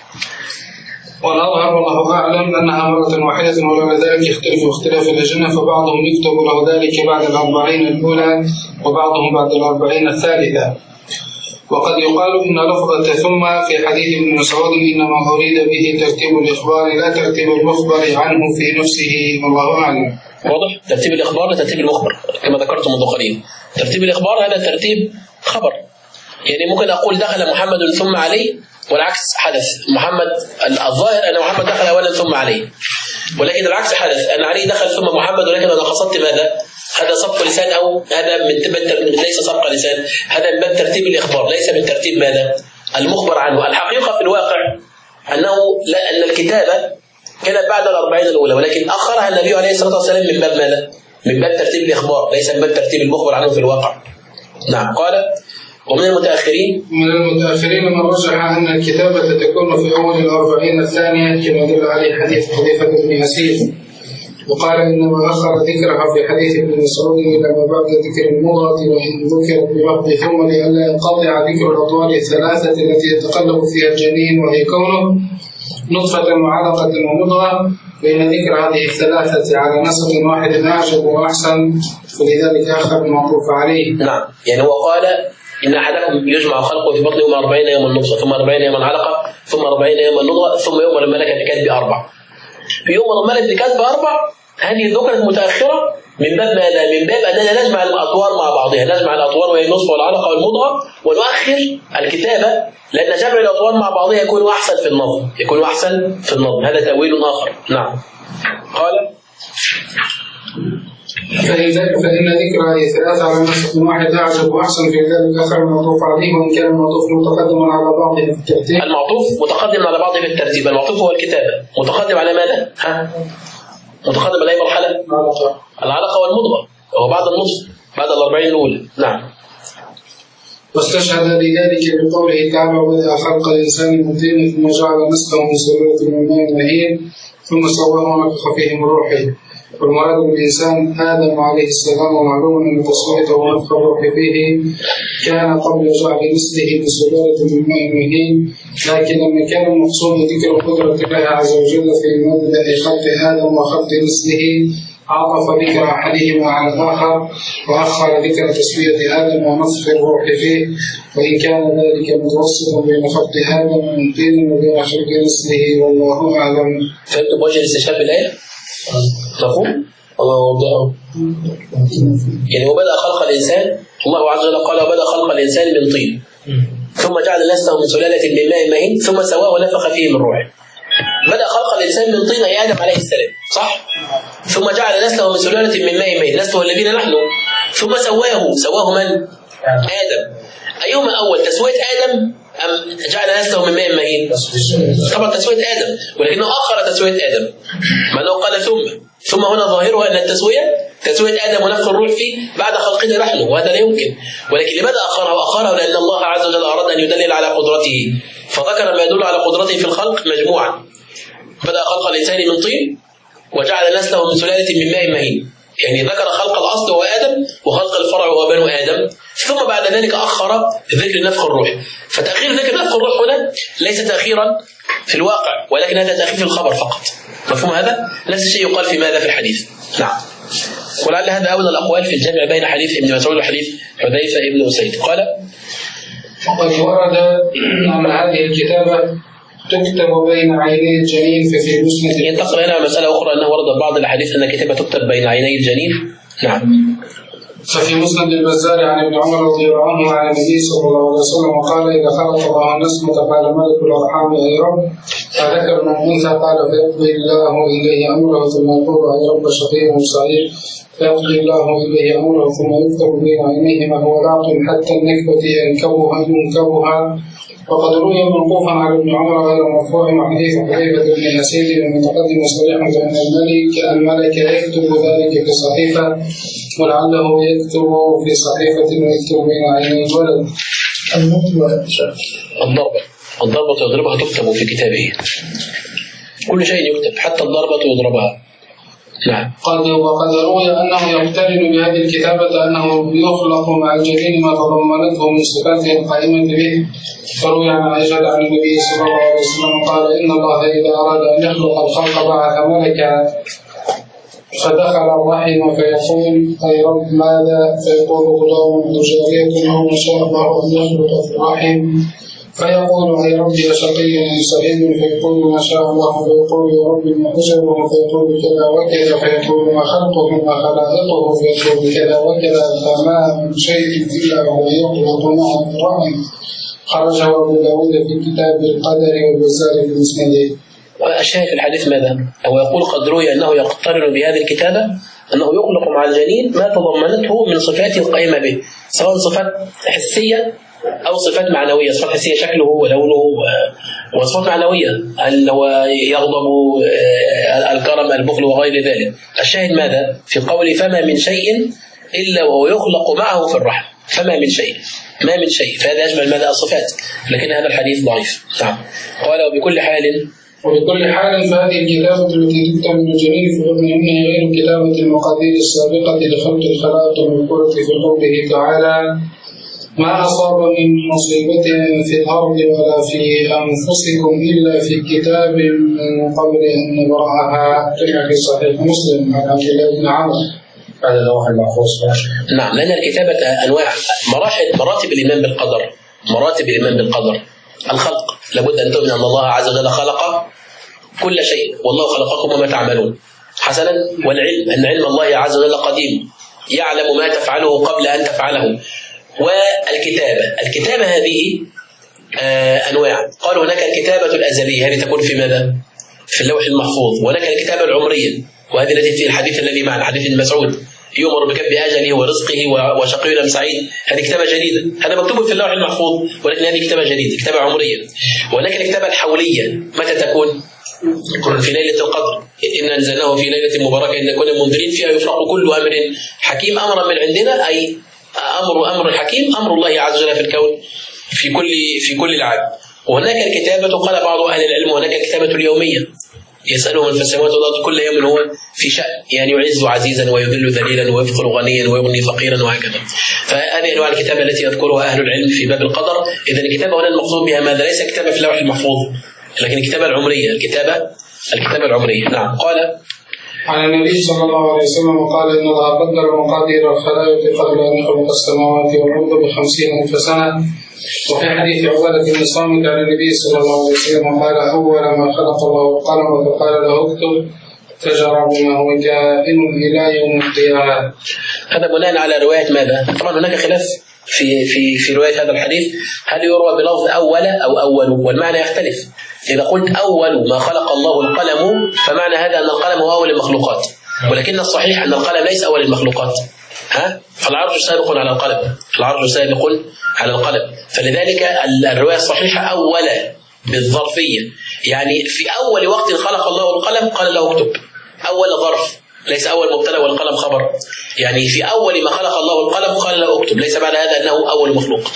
والأظهر والله أعلم أنها مرة واحدة ولولا ذلك يختلف اختلاف الأجنة فبعضهم يكتب له ذلك بعد 40 الأولى وبعضهم بعد 40 الثالثة. وقد يقال إن لفظة ثم في حديث ابن مسعود إنما أريد به ترتيب الإخبار لا ترتيب المخبر عنه في نفسه والله أعلم. واضح؟ ترتيب الإخبار لا ترتيب المخبر كما ذكرت منذ قليل. ترتيب الإخبار هذا ترتيب خبر، يعني ممكن أقول دخل محمد ثم علي والعكس حدث. محمد الظاهر أن محمد دخل أولا ثم علي، ولكن العكس حدث أن علي دخل ثم محمد، ولكن أنا قصدت ماذا؟ هذا سبق لسان أو هذا ليس سبق لسان، هذا من باب ترتيب الإخبار ليس من ترتيب ماذا؟ المخبر عنه. الحقيقة في الواقع أنه أن الكتابة كانت بعد 40 الأولى، ولكن أخرها النبي عليه الصلاة والسلام من باب ماذا؟ من باب ترتيب الإخبار ليس من باب ترتيب المخبر عنه في الواقع. نعم قال ومن المتأخرين من رجح أن الكتابة تكون في أول 40 الثانية كما دل عليه حديث حذيفة بن أسيد، وقال إنما أخر ذكرها في حديث ابن مسعود إلى ما بعد ذكر المضغة وإن ذكرت بلفظ ثم لئلا ينقطع ذكر الأطوال الثلاثة التي يتقلب فيها الجنين وهي كونه نطفة وعلقة ومضغة، بين ذكر هذه الثلاثة على نسق واحد أعجب وأحسن فلذلك أخر المعروف عليه. نعم يعني هو قال إن أحدكم يجمع خلقه في بطنه 40 يوما نطفة ثم 40 يوما علقة ثم 40 يوما مضغة ثم يوم الملكة بكتب 4. في يوم الملك بكتب 4 هذه ذكرت متأخرة من باب ماذا؟ من باب أننا نجمع الأطوار مع بعضها، نجمع الأطوار وهي النصف والعلقة والمضغة ونؤخر الكتابة لأن جمع الأطوار مع بعضها يكون أحسن في النظم. هذا تأويل آخر. نعم قال فإن ذكر هذه الثلاثة على نسق واحد أعجب وأحسن في ذلك أخر المعطوف عليه، وإن كان المعطوف متقدم على بعضه في الترتيب. المعطوف متقدم على بعضه في الترتيب. المعطوف هو الكتابة، متقدم على ماذا؟ متقدم على أي مرحلة؟ العلقة والمضغة، وهو بعد النصف بعد 40 الأولى. نعم. واستشهد لذلك بقوله تعالى وبدأ خلق الإنسان من طين ثم جعل نسقه من سلالة من ماء مهين ثم سواه ونفخ فيه من روحه. والمراد بالإنسان آدم عليه السلام، ومعلوم أن تصويته ونفخ الروح فيه كان قبل جعل نسله من سلالة من ماء مهين، لكن لما كان المقصود ذكر قدرة الله عز وجل في مبدأ خلق آدم وخلق نسله عطف ذكر أحدهما على الآخر وأخر ذكر تسوية آدم ونفخ الروح فيه، وإن كان ذلك متوسطا بين خلق آدم من طين وبين خلق نسله والله أعلم. فهمت وجه الاستشهاد بالآية؟ مفهوم؟ الله يوضحه. يعني وبدأ خلق الإنسان، الله عز وجل قال وبدأ خلق الإنسان من طين ثم جعل نسله من سلالة من ماء مهين ثم سواه ونفخ فيه من روحه. بدأ خلق الإنسان من طين أي آدم عليه السلام، صح؟ ثم جعل نسله من سلالة من ماء مهين، نسله الذين نحن، ثم سواه من؟ آدم. أيهما أول، تسوية آدم أم جعل نسله من ماء مهين؟ طبعا تسوية آدم، ولكنه أخر تسوية آدم، ما أنه قال ثم هنا ظاهرها أن تسوية آدم ونفخ الروح فيه بعد خلقنا نحن، وهذا لا يمكن. ولكن لماذا أخره؟ لأن الله عز وجل أراد أن يدلل على قدرته، فذكر ما يدل على قدرته في الخلق مجموعا. بدأ خلق الإنسان من طين وجعل نسله من سلالة من ماء مهين. يعني ذكر خلق الأصل وهو آدم وخلق الفرع وهو بنو آدم، ثم بعد ذلك أخر ذكر نفخ الروح. فتأخير ذكر نفخ الروح هنا ليس تأخيرا في الواقع، ولكن هذا تأخير في الخبر فقط. مفهوم هذا؟ نفس الشيء يقال في ماذا؟ في الحديث. نعم. ولعل هذا أولى الأقوال في الجمع بين حديث ابن مسعود وحديث حذيفة ابن أسيد. قال: وقد ورد أن هذه الكتابة تكتب بين عيني الجنين ففي مسند. ينتقل هنا مسألة أخرى أنه ورد بعض الأحاديث أن الكتابة تكتب بين عيني الجنين. نعم. ففي مسند البزار عن ابن عمر رضي الله عنه عن النبي صلى الله عليه وسلم قال: إذا خلق الله النسمة قال ملك الأرحام أي رب، فذكر من أنثى قال فيقضي الله إليه أمره ثم يقول أي رب شقي سعيد، فيقضي الله إليه أمره ثم يكتب بين عينيه ما هو لاق حتى النكبة ينكبها. وقد روي موقوفا على ابن عمر غير مرفوع مع حديث حذيفة بن أسيد المتقدم صريحا بأن الملك يكتب ذلك في صحيفة، ولعله يكتب في صحيفة ويكتب بين عيني الولد. الضربة يضربها تكتب في كتابه. كل شيء يكتب حتى الضربة يضربها. نعم. وقد روي أنه يقترن بهذه الكتابة أنه يخلق مع الجنين ما تضمنته من صفاته القائمة به. فروي عن عائشة عن النبي صلى الله عليه وسلم قال: إن الله إذا أراد أن يخلق الخلق بعث ملكا فدخل الرحم فيقول: أي رب ماذا؟ فيقول: غلام جارية أو ما شاء الله أن يخلق في الرحم، فيقول: أي رب يا شقي سعيد، فيقول: ما شاء الله، فيقول: يا رب ما أجره، فيقول: كذا وكذا، فيقول: ما خلقه ما خلائقه، فيقول: كذا وكذا، فما من شيء إلا وهو يخلق مع الرحم. خرجه أبو داود في كتاب القدر والبزار بالمسند. والشاهد في الحديث ماذا؟ هو يقول: قد روي أنه يقترن بهذه الكتابة أنه يخلق مع الجنين ما تضمنته من صفاته القائمة به، سواء صفات حسية أو صفات معنوية. صفات حسية شكله ولونه، وصفات معنوية اللي هو يغضب، الكرم، البخل وغير ذلك. الشاهد ماذا؟ في قوله: فما من شيء إلا وهو يخلق معه في الرحم. فما من شيء، ما من شيء، فهذا يشمل ماذا؟ الصفات. لكن هذا الحديث ضعيف. نعم. قال: وبكل حال فهذه الكتابة التي تكتب من الجنين في حكم أمه غير كتابة المقادير السابقة لخلق الخلائق المذكورة في قوله تعالى: ما أصاب من مصيبة في الأرض ولا في أنفسكم إلا في كتاب من قبل أن نبرأها. كما في صحيح مسلم عن عبد الله بن عمرو. هذا اللوح المحفوظ. نعم. لأن الكتابة أنواع، مراتب الإيمان بالقدر. مراتب الإيمان بالقدر: الخلق، لابد أن تؤمن أن الله عز وجل خلق كل شيء، والله خلقكم وما تعملون. حسنا. والعلم، أن علم الله عز وجل قديم، يعلم ما تفعله قبل أن تفعله. الكتابة هذه أنواع. قالوا هناك الكتابة الأزلية، هذه تكون في ماذا؟ في اللوح المحفوظ. وهناك الكتابة العمرية، وهذه التي في الحديث الذي معنا، حديث ابن مسعود: يؤمر بكتب أجله ورزقه وشقي أم سعيد. هذه كتابة جديدة، هذا مكتوب في اللوح المحفوظ، ولكن هذه كتابة جديدة، كتابة عمرية. وهناك الكتابة الحولية، متى تكون؟ في ليلة القدر: إن أنزلناه في ليلة مباركة إن كنا منذرين فيها يفرق كل أمر حكيم أمرا من عندنا، أي أمر الحكيم أمر الله عز وجل في الكون في كل العام. وهناك الكتابة، قال بعض أهل العلم، وهناك الكتابة اليومية: يسأله من في السماوات والأرض كل يوم هو في شأن، يعني يعز عزيزا ويذل ذليلا ويفقر غنيا ويغني فقيرا وهكذا. فهذه أنواع الكتابة التي يذكرها أهل العلم في باب القدر. إذن الكتابة هنا المقصود بها ماذا؟ ليس كتابة في اللوح المحفوظ، لكن الكتابة العمرية. الكتابة العمرية. نعم. قال: عن النبي صلى الله عليه وسلم قال: إن الله قدر مقادير الخلائق قبل أن يخلق السماوات والأرض ب50,000 سنة. وفي حديث عبادة بن صامت عن النبي صلى الله عليه وسلم قال: أول ما خلق الله القلم فقال له اكتب، فجرى بما هو كائن إلى يوم القيامة. هذا بناء على رواية ماذا؟ طبعا هناك خلاف في رواية هذا الحديث، هل يروى بلفظ أول أو أول، والمعنى يختلف. إذا قلت أول ما خلق الله القلم فمعنى هذا أن القلم هو أول المخلوقات، ولكن الصحيح أن القلم ليس أول المخلوقات. فالعرش سابق على القلم، العرش سابق على القلم. فلذلك الرواية الصحيحة أول بالظرفية، يعني في أول وقت خلق الله القلم قال له اكتب. أول ظرف، ليس أول مبتدأ والقلم خبر. يعني في أول ما خلق الله القلم قال له اكتب، ليس معنى هذا أنه أول مخلوق.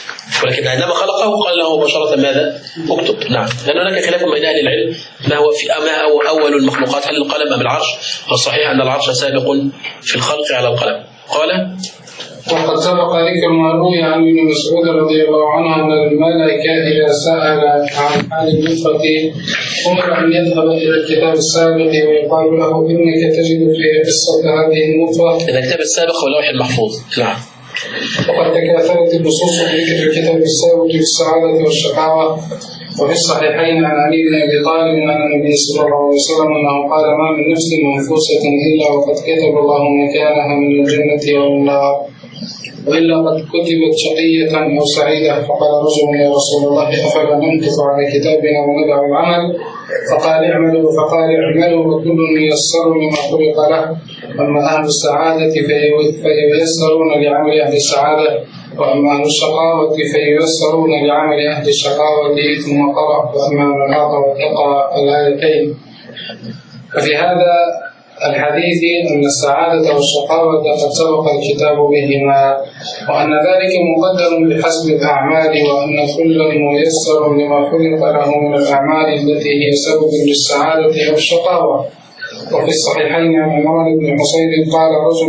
ولكن عندما خلقه قال له مباشرة ماذا؟ اكتب. نعم، لأن هناك خلاف بين أهل العلم ما هو أول المخلوقات، هل القلم أم العرش؟ والصحيح أن العرش سابق في الخلق على القلم. قال: وقد سبق ذكر ما روي عن ابن مسعود رضي الله عنه أن الملائكة إذا سأل عن حال النطفة أمر أن يذهب إلى الكتاب السابق ويقال له إنك تجد في قصة هذه النطفة الكتاب السابق هو اللوح المحفوظ. نعم. وقد تكاثرت النصوص بذكر الكتاب السابق للسعادة والشقاوة. وفي الصحيحين عن علي بن أبي طالب عن النبي صلى الله عليه وسلم أنه قال: ما من نفس منفوسة إلا وقد كتب الله مكانها من الجنة والنار، وإلا قد كتبت شقية أو سعيدة. فقال رجل: يا رسول الله أفلا ننكف على كتابنا وندع العمل؟ فقال: اعملوا وكل ميسر لما خلق له، أما أهل السعادة فييسرون لعمل أهل السعادة، وأما أهل الشقاوة فييسرون لعمل أهل الشقاوة. ثم قرأ: وأما من أعطى واتقى الآيتين. ففي هذا الحديث أن السعادة والشقاوة قد سبق الكتاب بهما، وأن ذلك مقدر بحسب الأعمال، وأن كل ميسر لما خلق له من الأعمال التي هي سبب للسعادة أو الشقاوة. وفي الصحيحين عن عمران بن حصين قال رجل: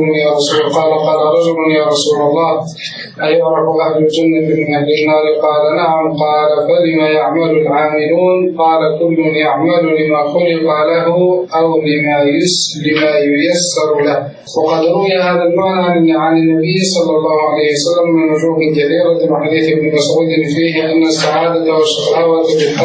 يا رسول الله أيعرف أهل الجنة من أهل النار؟ قال: نعم. قال: فلما يعمل العاملون؟ قال: كل يعمل لما خلق له أو لما ييسر له. وقد روي هذا المعنى عن النبي صلى الله عليه وسلم من وجوه كثيرة، وحديث ابن مسعود فيه أن السعادة والشقاوة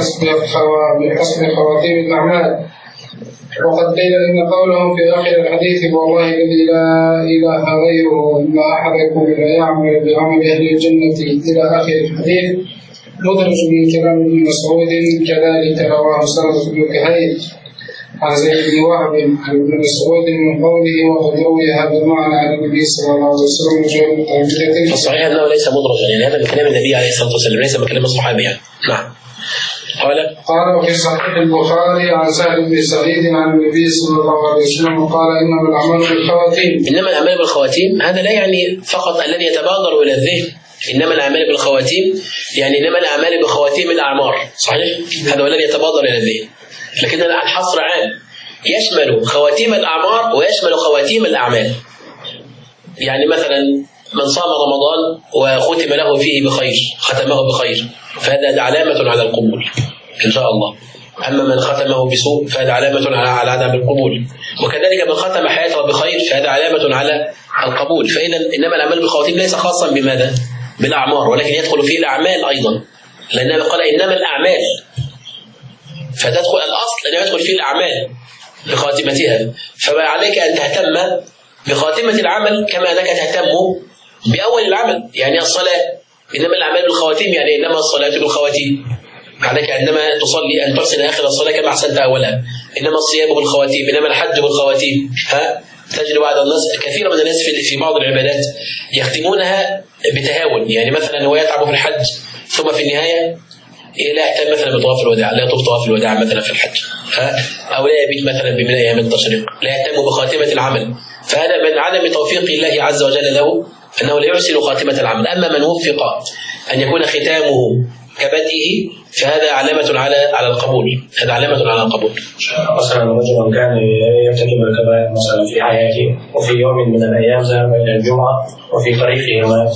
بحسب خواتيم الأعمال. وقد قيل إن قولهم في آخر الحديث: والله الذي لا إله غيره ما أحدكم لا يعمل بعمل أهل الجنة إلى آخر الحديث مدرج من كلام ابن مسعود. كذلك رواه سند بن كهيل عن زيد بن وهب عن ابن مسعود من قوله: وقد روي هذا المعنى عن النبي صلى الله عليه وسلم. الصحيح أنه ليس مدرجا، يعني هذا من كلام النبي عليه الصلاة والسلام، ليس من كلام الصحابة. يعني نعم. قال: وفي صحيح البخاري عن سهل بن سعيد عن النبي صلى الله عليه وسلم قال: إنما الأعمال بالخواتيم. إنما الأعمال بالخواتيم هذا لا يعني فقط الذي يتبادر إلى الذهن، إنما الأعمال بالخواتيم يعني إنما الأعمال بخواتيم الأعمار، صحيح؟ هذا هو الذي يتبادر إلى الذهن، لكن الحصر عام يشمل خواتيم الأعمار ويشمل خواتيم الأعمال. يعني مثلا من صام رمضان وختم له فيه بخير، ختمه بخير، فهذا علامة على القبول إن شاء الله. أما من ختمه بسوء فهذا علامة على عدم القبول. وكذلك من ختم حياته بخير فهذا علامة على القبول. فإذا إنما الأعمال بالخواتيم ليس خاصا بماذا؟ بالأعمار، ولكن يدخل فيه الأعمال أيضا، لأنه قال إنما الأعمال، فتدخل الأصل أن يدخل فيه الأعمال بخاتمتها. فما عليك أن تهتم بخاتمة العمل كما أنك تهتم بأول العمل. يعني الصلاة إنما الأعمال بالخواتيم، يعني إنما الصلاة بالخواتيم، عليك عندما تصلي أن تحسن آخر الصلاة كما أحسنت أولها. إنما الصيام بالخواتيم، إنما الحج بالخواتيم. تجد بعض الناس، كثير من الناس في بعض العبادات يختمونها بتهاون. يعني مثلا هو يتعب في الحج ثم في النهاية لا يهتم مثلا بطواف الوداع، لا يطوف طواف الوداع مثلا في الحج، أو لا يبيت مثلا بمنى أيام التشريق، لا يهتم بخاتمة العمل. فهذا من عدم توفيق الله عز وجل له، أنه لا يحسن خاتمة العمل. أما من وفق أن يكون ختامه كبدئه فهذا علامة على القبول، هذا علامة على القبول. مثلا رجل كان يرتكب الكبائر مثلا في حياته، وفي يوم من الأيام ذهب إلى الجمعة وفي طريقه مات.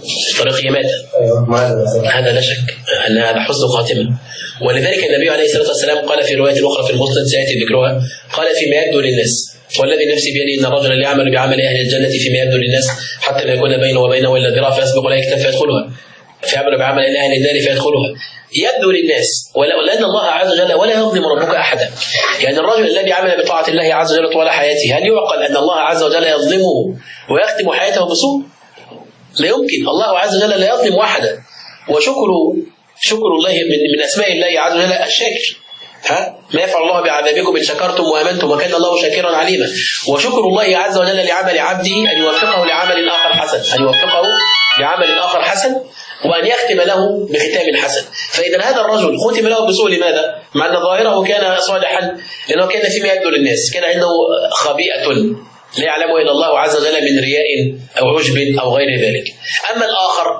هذا لا شك أن هذا حسن خاتمة. ولذلك النبي عليه الصلاة والسلام قال في رواية أخرى في المسند سيأتي ذكرها، قال: فيما يبدو للناس، والذي نفسي بيده إن الرجل اللي يعمل بعمل أهل الجنة فيما يبدو للناس حتى لا يكون بينه وبينه إلا ذراع فيسبق لا يكتب فيدخلها، فيعمل بعمل أهل النار فيدخلها. يبدو للناس، ولأن الله عز وجل ولا يظلم ربك أحدا. يعني الرجل الذي عمل بطاعة الله عز وجل طوال حياته، هل يعقل أن الله عز وجل يظلمه ويختم حياته بسوء؟ لا يمكن. الله عز وجل لا يظلم أحدا. وشكر الله من أسماء الله عز وجل الشاكر. ما يفعل الله بعذابكم إن شكرتم وآمنتم وكان الله شاكرا عليما. وشكر الله عز وجل لعمل عبده أن يوفقه لعمل آخر حسن، وأن يختم له بختام حسن. فإذا هذا الرجل ختم له بسوء، لماذا؟ مع أن ظاهره كان صالحا، لأنه كان فيما يبدو للناس، كان عنده خبيئة لا يعلمه إلا الله عز وجل من رياء أو عجب أو غير ذلك. أما الآخر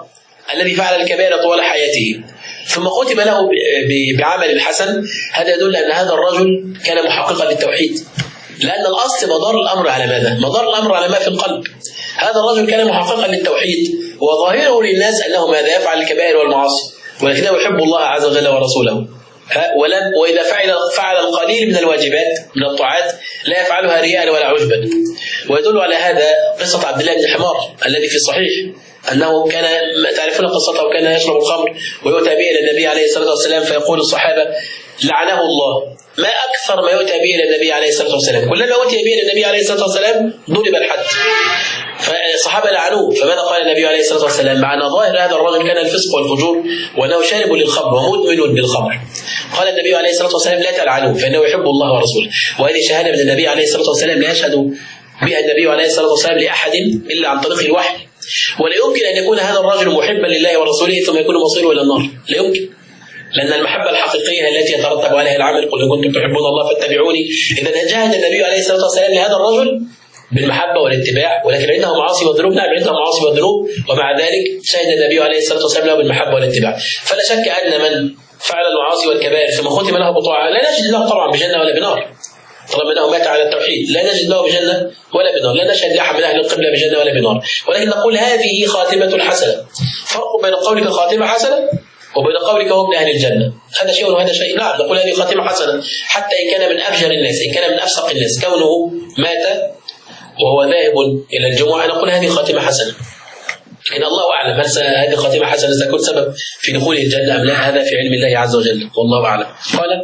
الذي فعل الكبائر طوال حياته ثم ختم له بعمل حسن، هذا يدل أن هذا الرجل كان محققا للتوحيد، لأن الأصل مدار الأمر على ماذا؟ مدار الأمر على ما في القلب. هذا الرجل كان محققا للتوحيد وظاهره للناس أنه ماذا؟ يفعل الكبائر والمعاصي، ولكنه يحب الله عز وجل ورسوله. وإذا فعل القليل من الواجبات من الطاعات لا يفعلها رياء ولا عجبا. ويدل على هذا قصة عبد الله بن حمار الذي في الصحيح أنه كان، تعرفون قصته، كان يشرب الخمر ويؤتى به إلى النبي عليه الصلاة والسلام فيقول الصحابة لعنه الله. ما أكثر ما يؤتى به إلى النبي عليه الصلاة والسلام، كلما أتي به إلى النبي عليه الصلاة والسلام ضرب الحد، فالصحابة لعنوه. فماذا قال النبي عليه الصلاة والسلام؟ مع أن ظاهر هذا الرجل كان الفسق والفجور وأنه شارب للخمر ومدمن بالخمر، قال النبي عليه الصلاة والسلام لا تلعنوه فإنه يحب الله ورسوله. وهذه شهادة من النبي عليه الصلاة والسلام لا يشهد بها النبي عليه الصلاة والسلام لأحد إلا عن طريق الوحي. ولا يمكن أن يكون هذا الرجل محبا لله ورسوله ثم يكون مصيره إلى النار، لا يمكن، لأن المحبة الحقيقية التي يترتب عليها العمل قل إن كنتم تحبون الله فاتبعوني. إذا جاهد النبي عليه الصلاة والسلام لهذا الرجل بالمحبة والاتباع، ولكن عنده معاصي وذنوب، نعم عنده معاصي وذنوب، ومع ذلك شهد النبي عليه الصلاة والسلام له بالمحبة والاتباع. فلا شك أن من فعل المعاصي والكبائر ثم ختم له بطاعة لا نجد له طبعا بجنة ولا بنار، طالما انه مات على التوحيد لا نجد له بجنة ولا بنار، لا نشهد لاحد من اهل القبلة بجنة ولا بنار، ولكن نقول هذه خاتمة حسنة. فرق بين قولك خاتمة حسنة وبين قولك هو ابن اهل الجنة، هذا شيء وهذا شيء. نعم نقول هذه خاتمة حسنة حتى ان كان من افجر الناس، ان كان من افسق الناس، كونه مات وهو ذاهب الى الجمعة نقول هذه خاتمة حسنة. إن الله أعلم هل هذه خاتمة حسنة ستكون سبب في دخوله الجنة أم لا، هذا في علم الله عز وجل والله أعلم. قال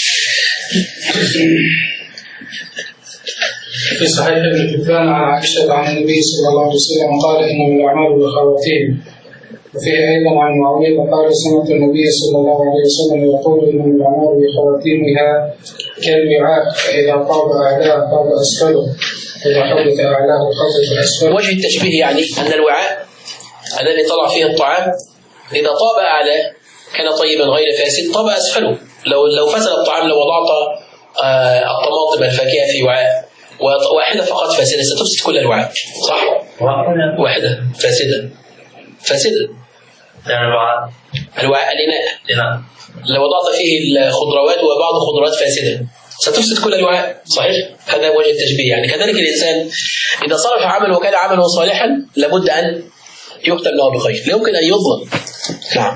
في صحيح ابن حبان عن عائشة عن النبي صلى الله عليه وسلم قال إنما الأعمال بالخواتيم. وفيه أيضا عن معاوية قال سمعت النبي صلى الله عليه وسلم يقول إنما الأعمال بخواتيمها كالوعاء فإذا طاب أعلاه طاب أسفله إذا حدث أعلاه حدث أسفله. وجه التشبيه يعني أن الوعاء الذي طلع فيه الطعام إذا طاب أعلاه كان طيبا غير فاسد، طاب أسفله. لو فسد الطعام لو وضعت الطماطم الفاكهة في وعاء واحدة فقط فاسدة ستفسد كل الوعاء، صح؟ واحدة فاسدة يعني الوعاء الإناء لو وضعت فيه الخضروات وبعض الخضروات فاسدة ستفسد كل الوعاء، صحيح؟ هذا وجه التشبيه. يعني كذلك الإنسان إذا صرف عمله وكان عمله صالحا لابد أن يختم له بخير، لا يمكن أن يظلم. نعم.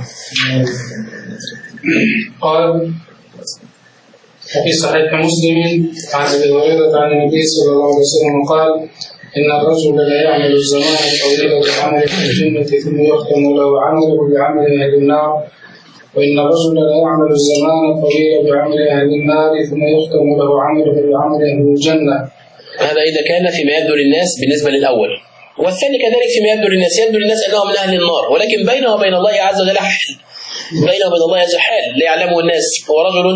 قال وفي صحيح مسلم عن ابي هريره عن النبي صلى الله عليه وسلم قال ان الرجل لا يعمل الزمان الطويل بعمل اهل الجنه ثم يختم له عمله بعمل اهل النار، وان الرجل لا يعمل الزمان الطويل بعمل اهل النار ثم يختم له عمله بعمل اهل الجنه. هذا اذا كان فيما يبدو للناس بالنسبه للاول، والثاني كذلك فيما يبدو للناس انه من اهل النار، ولكن بينه وبين الله عز وجل حال، بينه وبين الله عز وجل لا يعلمه الناس. هو رجل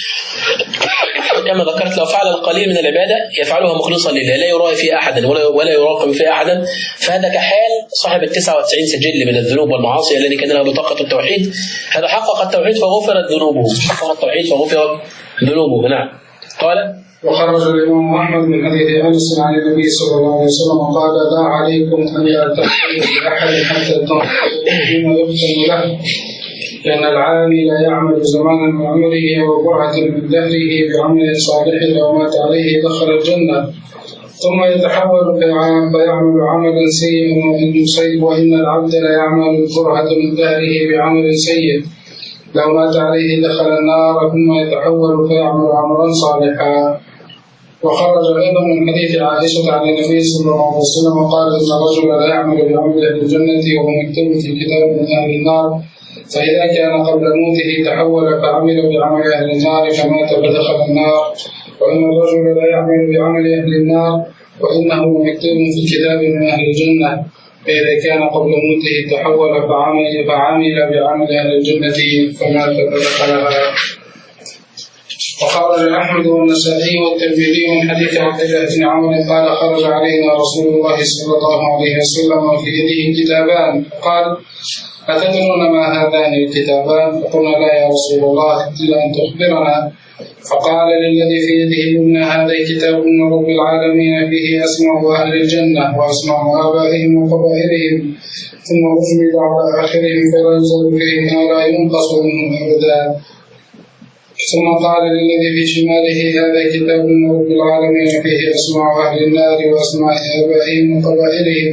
كما ذكرت لو فعل القليل من العبادة يفعلها مخلصا لله لا يرائي فيها أحدا ولا يراقب فيها أحدا، فهذا كحال صاحب 99 سجل من الذنوب والمعاصي الذي كان له بطاقة التوحيد. هذا حقق التوحيد فغفرت ذنوبه، حقق التوحيد فغفرت ذنوبه. نعم. قال وخرج الإمام أحمد من حديث أنس عن النبي صلى الله عليه وسلم قال لا عليكم أن لا تحكموا بأحد حتى تنفقوا فيما يختم له، لأن العامل لا يعمل زمانا من عمره وبرهة من دهره بعمل صالح لو مات عليه دخل الجنة، ثم يتحول فيعمل عملا سيئا وإن العبد لا يعمل برهة من دهره بعمل سيء لو مات عليه دخل النار، ثم يتحول فيعمل عملا صالحا. وخرج أيضا من حديث عائشة عن النبي صلى الله عليه وسلم قال إن الرجل لا يعمل بعمل أهل الجنة وهو مكتوب في كتاب من أهل النار، فإذا كان قبل موته تحول فعمل بعمل أهل النار فمات فدخل النار، وإن الرجل لا يعمل بعمل أهل النار وإنه مكتوب في كتاب من أهل الجنة، فإذا كان قبل موته تحول فعمل بعمل أهل الجنة فمات فدخلها. وخرج أحمد والنسائي والترمذي من حديث عبد الله بن عمرو قال خرج علينا رسول الله صلى الله عليه وسلم وفي يده كتابان قال أتدرون ما هذان الكتابان؟ فقلنا لا يا رسول الله إلا أن تخبرنا فقال للذي في يده اليمنى هذا كتاب من رب العالمين فيه أسماء أهل الجنة وأسماء آبائهم وقبائلهم ثم أجمل على آخرهم فلا يزال فيه ما لا ينقص منه أبدا. ثم قال للذي في شماله هذا كتاب من رب العالمين فيه أسماء أهل النار وأسماء آبائهم وقبائلهم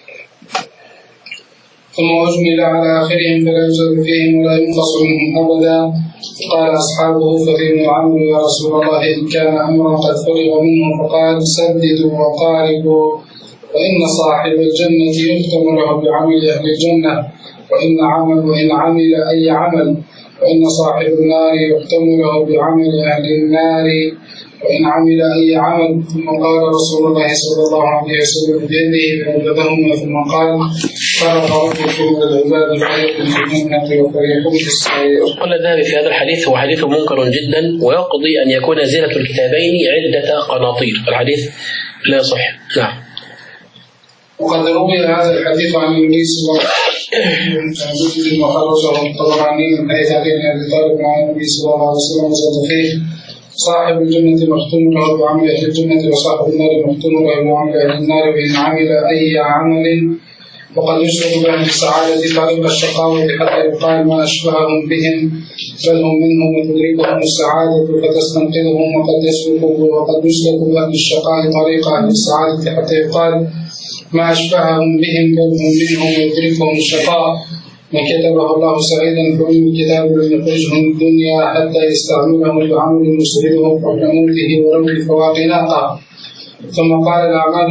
ثم أجمل على آخرهم فلا يزال فيهم ولا ينقص منهم أبدا. قال أصحابه ففيما العمل يا رسول الله إن كان أمرا قد فرغ منه؟ فقال سددوا وقاربوا فإن صاحب الجنة يختم له بعمل أهل الجنة وإن عمل أي عمل، وإن صاحب النار يختم له بعمل أهل النار وإن عمل أي عمل. ثم قال رسول الله صلى الله عليه وسلم بيده فوجدهما ثم قال فرق ربكم العباد فريق في الجنة وفريق في السعير. قال الذهبي في هذا الحديث هو حديث منكر جدا ويقضي أن يكون زينة الكتابين عدة قناطير. الحديث لا يصح. نعم. وقد روي هذا الحديث عن النبي صلى الله عليه وسلم وخرجه الطبراني من حديث علي بن أبي طالب عن النبي صلى الله عليه وسلم وزاد فيه صاحب الجنة مختوم له بعمل أهل الجنة وصاحب النار مختوم له بعمل أهل النار وإن عمل أي عمل وقد يشرك بأهل السعادة طريق الشقاوة حتى يقال ما أشبههم بهم بل هم منهم وتدركهم السعادة فتستنقذهم وقد يسلك بأهل الشقاء طريق أهل السعادة حتى يقال ما أشبههم بهم بل هم منهم ويدركهم الشقاء. من كتبه الله سعيدا فإن الكتاب لم يخرجه من الدنيا حتى يستعمله بعمل يسعده قبل موته ولو بفواق ناقة. ثم قال الأعمال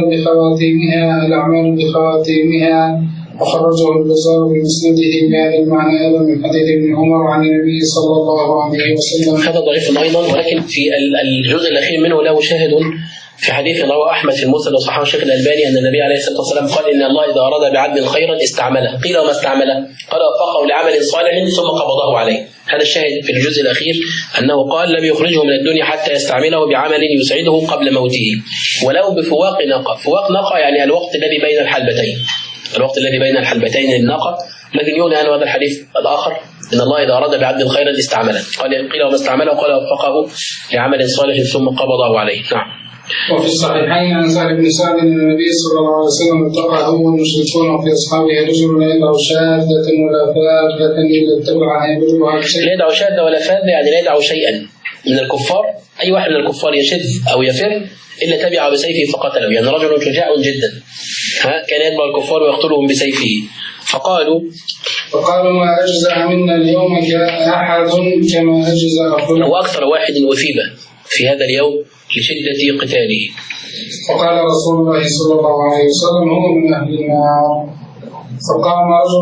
بخواتيمها وخرجه البزار بمسنده بهذا المعنى أيضا من حديث ابن عمر عن النبي صلى الله عليه وسلم. هذا ضعيف أيضا ولكن في الجزء الأخير منه له شاهد في حديث رواه أحمد في المسند وصححه الشيخ الألباني أن النبي عليه الصلاة والسلام قال إن الله إذا أراد بعبد خيرا استعمله. قيل وما استعمله؟ قال وفقه لعمل صالح ثم قبضه عليه. هذا الشاهد في الجزء الأخير أنه قال لم يخرجه من الدنيا حتى يستعمله بعمل يسعده قبل موته ولو بفواق ناقة. فواق ناقة يعني الوقت الذي بين الحلبتين، الوقت الذي بين الحلبتين للناقة. لكن يولي أن هذا الحديث الآخر إن الله إذا أراد بعبد خيرا استعمله. قيل وما استعمله؟ قال وفقه لعمل صالح ثم قبضه عليه. نعم. وفي الصحيحين عن سهل بن سعد أن النبي صلى الله عليه وسلم التقى هو والمشركون وفي أصحابه رجل لا يدع شاذة ولا فاذة إلا اتبعها يبلغها بشيء. لا يدع شاذة ولا فاذة يعني لا يدع شيئا من الكفار. أي واحد من الكفار يشذ أو يفر إلا تبع بسيفه فقتله. يعني رجل شجاع جدا كان يتبع الكفار ويقتلهم بسيفه. فقالوا ما أجزع منا اليوم أحد كما أجزع هو أكثر واحد أثيب في هذا اليوم لشدة قتاله. فقال رسول الله صلى الله عليه وسلم هو من أهل النار. فقال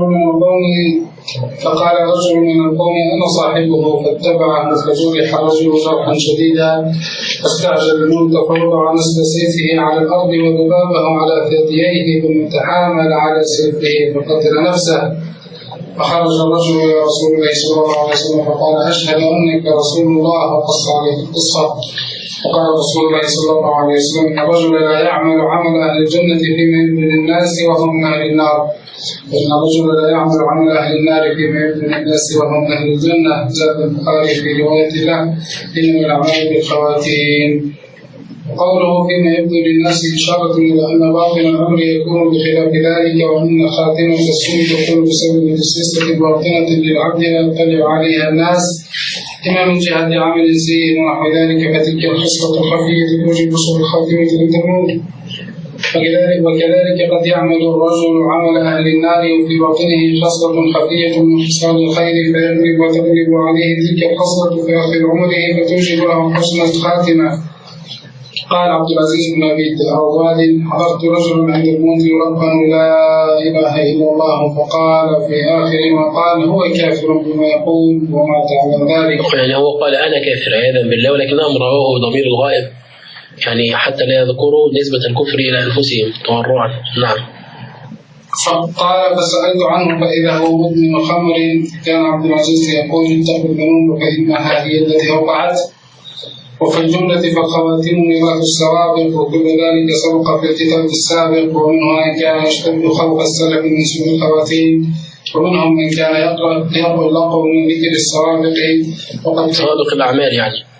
رجل من القوم أنا صاحبه فاتبعه فجرح الرجل جرحا شديدا فاستعجل الموت فوضع نصب سيفه على الأرض وذبابه على ثدييه ثم تحامل على سيفه فقتل نفسه. فخرج الرجل إلى رسول الله صلى الله عليه وسلم فقال أشهد أنك رسول الله وقص عليه القصة. فقال رسول الله صلى الله عليه وسلم إن الرجل لا يعمل عمل أهل الجنة فيما يبدو للناس وهم من أهل النار وإن الرجل لا يعمل عمل أهل النار فيما يبدو للناس وهم من أهل الجنة. زاد البخاري في رواية له إنما الأعمال بالخواتيم. قوله فيما يبدو للناس إشارة إلى أن باطن الأمر يكون بخلاف ذلك وأن خاتمة السوء تكون بسبب تسويسة باطنة للعبد لا يطلع عليها الناس إما من جهة عمل سيء ونحو ذلك فتلك الخصلة الخفية توجب وصول الخاتمة للتموت. وكذلك قد يعمل الرجل عمل أهل النار وفي باطنه خصلة خفية من خصال الخير فيغلب وتغلب عليه تلك الخصلة في آخر عمره فتوجب له حسن الخاتمة. قال عبد العزيز بن أبي الرواد حضرت رجلا عند الموت يلقن لا إله إلا الله فقال في آخر ما قال هو كافر بما يقول وما تعلم ذلك. يعني هو قال أنا كافر عياذا بالله ولكنهم رواه ضمير الغائب يعني حتى لا يذكروا نسبة الكفر إلى أنفسهم تورعا. نعم. فقال فسألت عنه فإذا هو مدمن خمر. كان عبد العزيز يقول اتقوا الذنوب فإنها هي التي وقعت. وفي الجملة فالخواتيم ميراث السوابق وكل ذلك سبق في الكتاب السابق ومنهم من كان يشتد خوف السلف من سوء الخواتيم ومنهم من كان يقرأ اللقب من ذكر السوابق وقد سوابق الأعمال يعني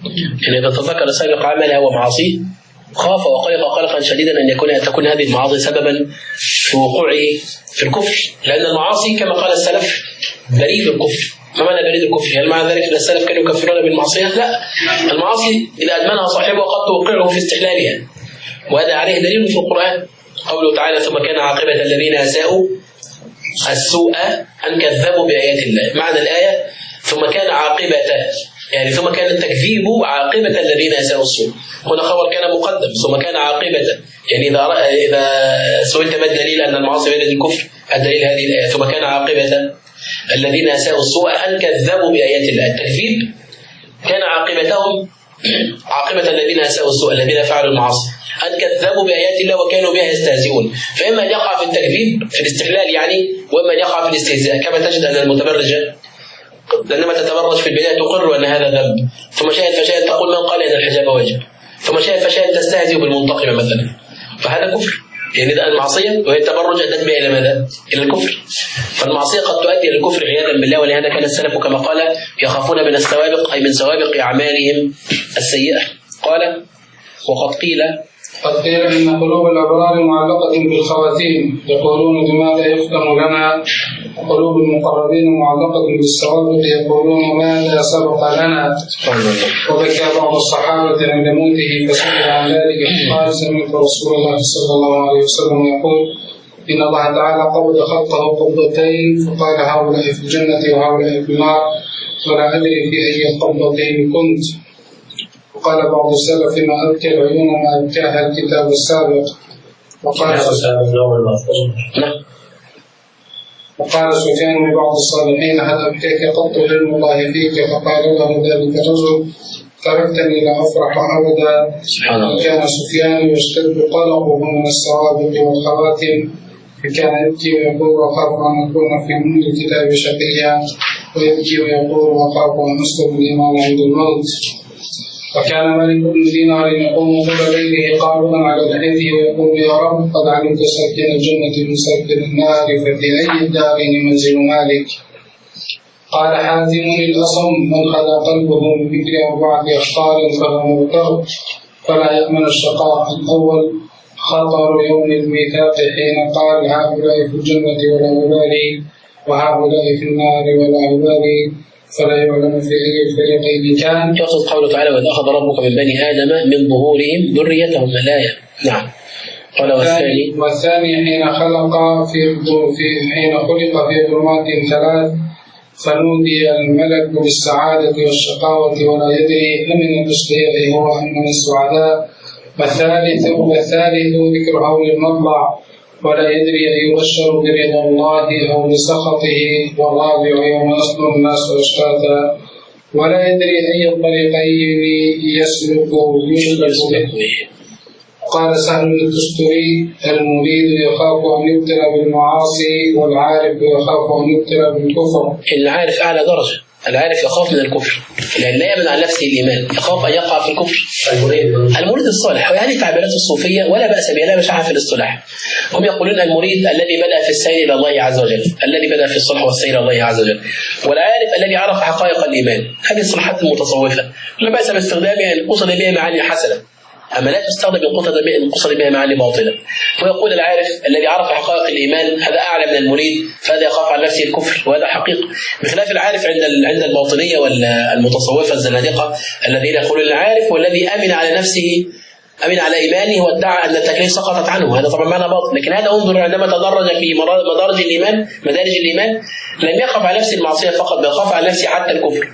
يعني إذا تذكر سابق عمله ومعاصيه خاف وقلق قلقا شديدا أن تكون هذه المعاصي سببا في وقوعه في الكفر، لأن المعاصي كما قال السلف بريد الكفر. ما معنى بريد الكفر؟ هل معنى ذلك أن السلف كانوا يكفرون بالمعصية؟ لا، المعاصي إذا أدمنها صاحبه قد توقعه في استحلالها، وهذا عليه دليل في القرآن، قوله تعالى ثم كان عاقبة الذين أساءوا السوء أن كذبوا بآيات الله. معنى الآية ثم كان عاقبة، يعني ثم كان التكذيب عاقبة الذين أساءوا السوء. هنا خبر كان مقدم ثم كان عاقبة، يعني إذا سئلت ما الدليل أن المعاصي بريد الكفر؟ الدليل هذه الآية ثم كان عاقبة الذين أساءوا السوء أن كذبوا بآيات الله. التكذيب كان عاقبتهم عاقبة الذين أساءوا السوء الذين فعلوا المعاصي أن كذبوا بآيات الله وكانوا بها يستهزئون. فإما أن يقع في التكذيب في الاستحلال يعني، وإما أن يقع في الاستهزاء، كما تجد أن المتبرجة عندما تتبرج في البداية تقر أن هذا ذنب، ثم شاهد فشاهد تقول من قال أن الحجاب واجب، ثم شاهد فشاهد تستهزئ بالمنتقمة مثلا، فهذا كفر. يعني ده المعصية وهي التبرج أدت بها إلى ماذا؟ إلى الكفر. فالمعصية قد تؤدي إلى الكفر عياذا بالله، ولهذا كان السلف كما قال يخافون من السوابق، أي من سوابق أعمالهم السيئة. قال وقد قيل إن قلوب الأبرار معلقة بالخواتيم، يقولون لماذا يختم لنا؟ وقلوب المقربين معلقة بالسوابق، يقولون ماذا سبق لنا؟ وبكى بعض الصحابة عند موته فسئل عن ذلك فقال سمعت رسول الله صلى الله عليه وسلم يقول إن الله تعالى قبض خطه قبضتين فقال هؤلاء في الجنة وهؤلاء في النار ولا أدري في أي القبضتين كنت. وقال بعض السلف ما أبكى العيون ما أبكاها الكتاب السابق. وقال سفيان لبعض الصالحين هل أبكاك قط علم الله فيك؟ فقال له ذلك الرجل تركتني لأفرح أبدا. وكان سفيان يشتد قلقه من السوابق والخواتم، فكان يبكي ويقول أخاف أن أكون في أم الكتاب شقيا، ويبكي ويقول أخاف أن أسلب الإيمان عند الموت. وكان مالك بن دينار يقوم طول ليله قائما على لحيته ويقول يا رب قد علمت ساكن الجنة من ساكن النار ففي أي الدارين منزل مالك. قال حازم الأصم من خلا قلبه من ذكر أربعة أخطار فهو مغتر فلا يأمن الشقاء. الأول خطر يوم الميثاق حين قال هؤلاء في الجنة ولا أبالي وهؤلاء في النار ولا أبالي، فلا يعلم في أي الفريقين كان. يقصد قوله تعالى وإذ أخذ ربك من بني آدم من ظهورهم ذريتهم الآية. نعم. قال والثاني حين خلق في ظلمات ثلاث فنودي الملك بالسعادة والشقاوة ولا يدري أمن الأشقياء هو أم من السعداء. والثالث ذكر هول المطلع ولا يدري أن يبشر برضا الله أو بسخطه. والرابع يوم يصدر الناس أشتاتا ولا يدري أي الطريقين يسلك به. قال سهل التستري المريد يخاف أن يبتلى بالمعاصي والعارف يخاف أن يبتلى بالكفر. العارف أعلى درجة، العارف يخاف من الكفر لأن لا يمن عن نفسه الإيمان، يخاف أن يقع في الكفر. المريد الصالح، وهذه تعبيرات الصوفية ولا بأس بها، لا مشاعة في الاصطلاح. هم يقولون المريد الذي بدأ في السير إلى الله عز وجل، الذي بدأ في الصلح والسير إلى الله عز وجل، والعارف الذي عرف حقائق الإيمان. هذه الصلاحات المتصوفة لا بأس باستخدامها إن قصد بها معاني حسنة، أما لا تستخدم إن قصد بها معاني باطلة. ويقول العارف الذي عرف حقائق الإيمان هذا أعلى من المريد فهذا يخاف على نفسه الكفر، وهذا حقيقة، بخلاف العارف عند الباطنية والمتصوفة الزنادقة الذين يقولون العارف والذي أمن على نفسه، أمن على إيمانه وادعى أن التكليف سقطت عنه. هذا طبعا معنى باطل، لكن هذا انظر عندما تدرج في مدارج الإيمان لم يخاف على نفسه المعصية فقط، بل يخاف على نفسه حتى الكفر.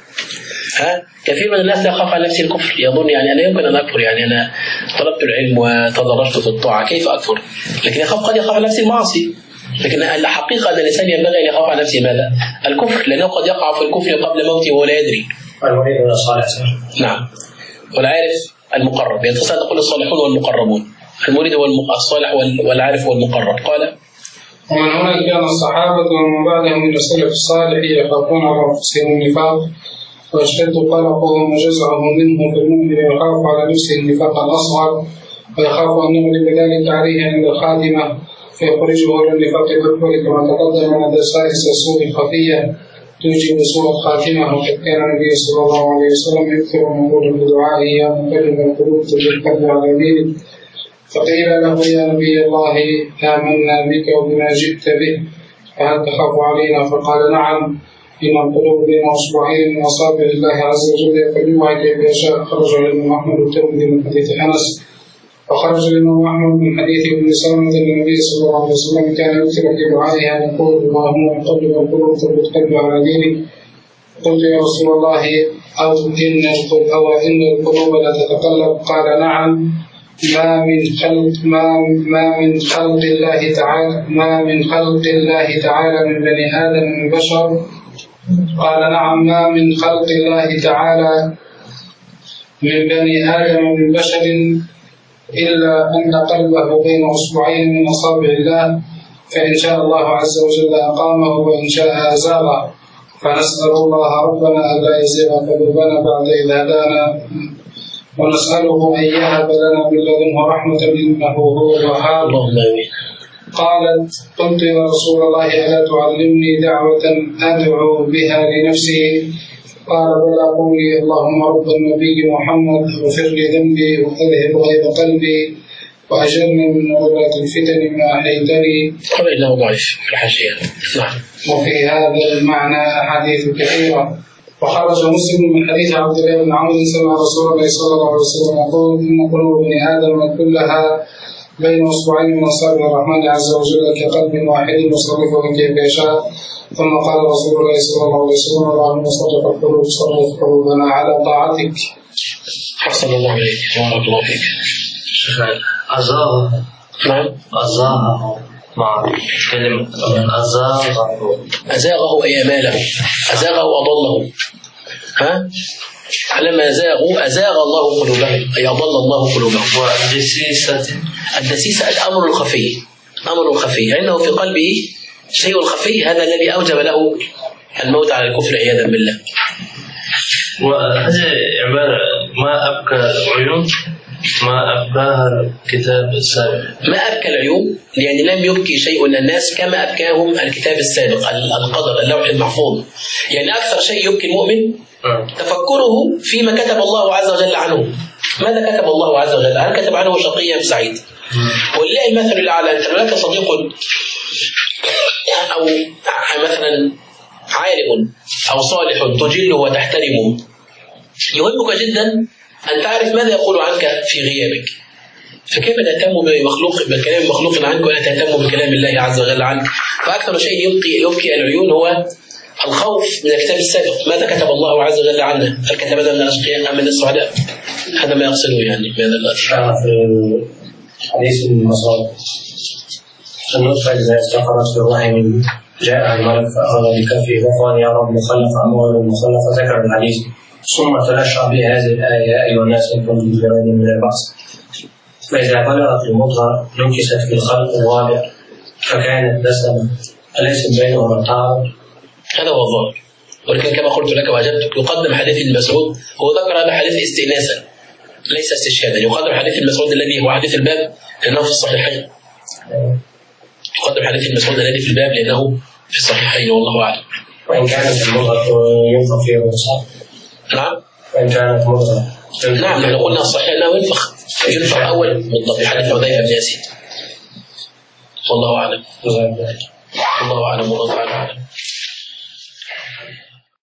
كثير من الناس لا يخاف على نفسه الكفر، يظن يعني أنا يمكن أن أكفر، يعني أنا طلبت العلم وتدرجت في الطاعة كيف أكفر؟ لكن قد يخاف على نفسه المعاصي. لكن الحقيقة أن الإنسان ينبغي أن يخاف على نفسه ماذا؟ الكفر، لأنه قد يقع في الكفر قبل موته ولا يدري. المريد الصالح. نعم. والعارف المقرب، يتصل تقول الصالحون والمقربون، المريد هو الصالح والعارف هو المقرب. قال ومن هنا كان الصحابة ومن بعدهم من السلف الصالح يخافون على أنفسهم النفاق ويشتد قلقهم وجزعهم منه بالمؤمن ويخاف على نفسه النفاق الأصغر ويخاف أن يغلب ذلك عليه عند الخاتمة فيخرجه إلى النفاق الأكبر كما تقدم من دسائس السوء الخفية. توجب سوء الخاتمة، وقد كان النبي صلى الله عليه وسلم يكثر من قول بدعائه يا مقلب القلوب ثبت قلبي على دينك. فقيل له يا نبي الله آمنا بك وبما جئت به فهل تخاف علينا؟ فقال نعم، إن القلوب بين أصبعين من أصابع الله عز وجل يقلبها كيف يشاء. خرج الإمام أحمد والترمذي من حديث أنس. وخرج الإمام أحمد من حديث ابن سلمة أن النبي صلى الله عليه وسلم كان يكثر في دعائه أن يقول اللهم مقلب القلوب ثبت قلبي على دينك. قلت يا رسول الله أو إن القلوب لا تتقلب؟ قال نعم، ما من خلق الله تعالى من بني آدم من بشر. قال نعم، ما من خلق الله تعالى من بني آدم من بشر إلا أن قلبه بين أصبعين من أصابع الله، فإن شاء الله عز وجل أقامه وإن شاء أزاغه. فنسأل الله ربنا ألا يزيغ قلوبنا بعد إذ هدانا، ونسأله أن يهب لنا من لدنه رحمة إنه هو الوهاب. قالت قلت يا رسول الله ألا تعلمني دعوة أدعو بها لنفسي؟ قال بلى، قولي اللهم رب النبي محمد اغفر لي ذنبي وأذهب غيظ قلبي وأجرني من غلات الفتن ما أحييتني. قال إنه ضعيف في الحاشية. وفي هذا المعنى أحاديث كثيرة. وخرج مسلم من حديث عبد الله بن عمرو سمع رسول الله صلى الله عليه وسلم يقول إن قلوب ابن آدم كلها بين أصبعين من أصابع الرحمن عز وجل كقلب واحد يصرفه كيف يشاء. ثم قال رسول الله صلى الله عليه وسلم اللهم صرف القلوب صرف قلوبنا على طاعتك. حسن الله عليك بارك الله فيك. أزاغ. نعم. أزاغ مع كلمة أزاغه أي أماله، أزاغه وأضله. ها؟ لما زاغوا أزاغ الله قلوبهم أي أضل الله قلوبهم. الدسيسة الأمر الخفي، أمر خفي أنه في قلبه شيء خفي، هذا الذي أوجب له الموت على الكفر عياذا بالله. وهذه عبارة ما أبكى العيون ما أبكاها الكتاب السابق. ما أبكى العيون يعني لم يبكي شيء الناس كما أبكاهم الكتاب السابق، القدر، اللوح المحفوظ. يعني أكثر شيء يبكي المؤمن تفكره فيما كتب الله عز وجل عنه. ماذا كتب الله عز وجل؟ هل كتب عنه شقيا أم سعيد؟ ولله المثل الأعلى. أنت لك صديق أو مثلا عالم أو صالح تجله وتحترمه، يهمك جدا أن تعرف ماذا يقول عنك في غيابك. فكيف تهتم بكلام مخلوق عنك ولا تهتم بكلام الله عز وجل عنك؟ فأكثر شيء يبكي العيون هو الخوف من الكتاب السابق. ماذا كتب الله عز وجل عنا؟ هل كتبنا من الأشقياء أم من السعداء؟ هذا ما يقصده يعني بهذا الأشياء. في حديث المصاب النطفة إذا استقرت في الرحم جاء الملك فأخذ بكفه وقال يا رب مخلف أموال مخلف، ذكر الحديث ثم تلاشى بهذه الآية يا أيها الناس إن كنتم في ريب من البعث. فإذا بلغت المضغة نكست في الخلق الرابع فكانت دسما أليس بينهما تعارض؟ هذا هو الظاهر. ولكن كما قلت لك وأجبتك يقدم حديث ابن مسعود، هو ذكر هذا حديث استئناسا ليس استشهادا. يقدم حديث ابن مسعود الذي هو حديث الباب لأنه في الصحيحين. يقدم حديث ابن مسعود الذي في الباب لأنه في الصحيحين والله أعلم. وإن كانت المضغة ينفخ فيها الرسول. نعم. وإن كانت مضغة نعم نحن قلنا الصحيح أنه ينفخ أول بالضبط حديث حذيفة بن يزيد. والله أعلم. الله أعلم والله أعلم.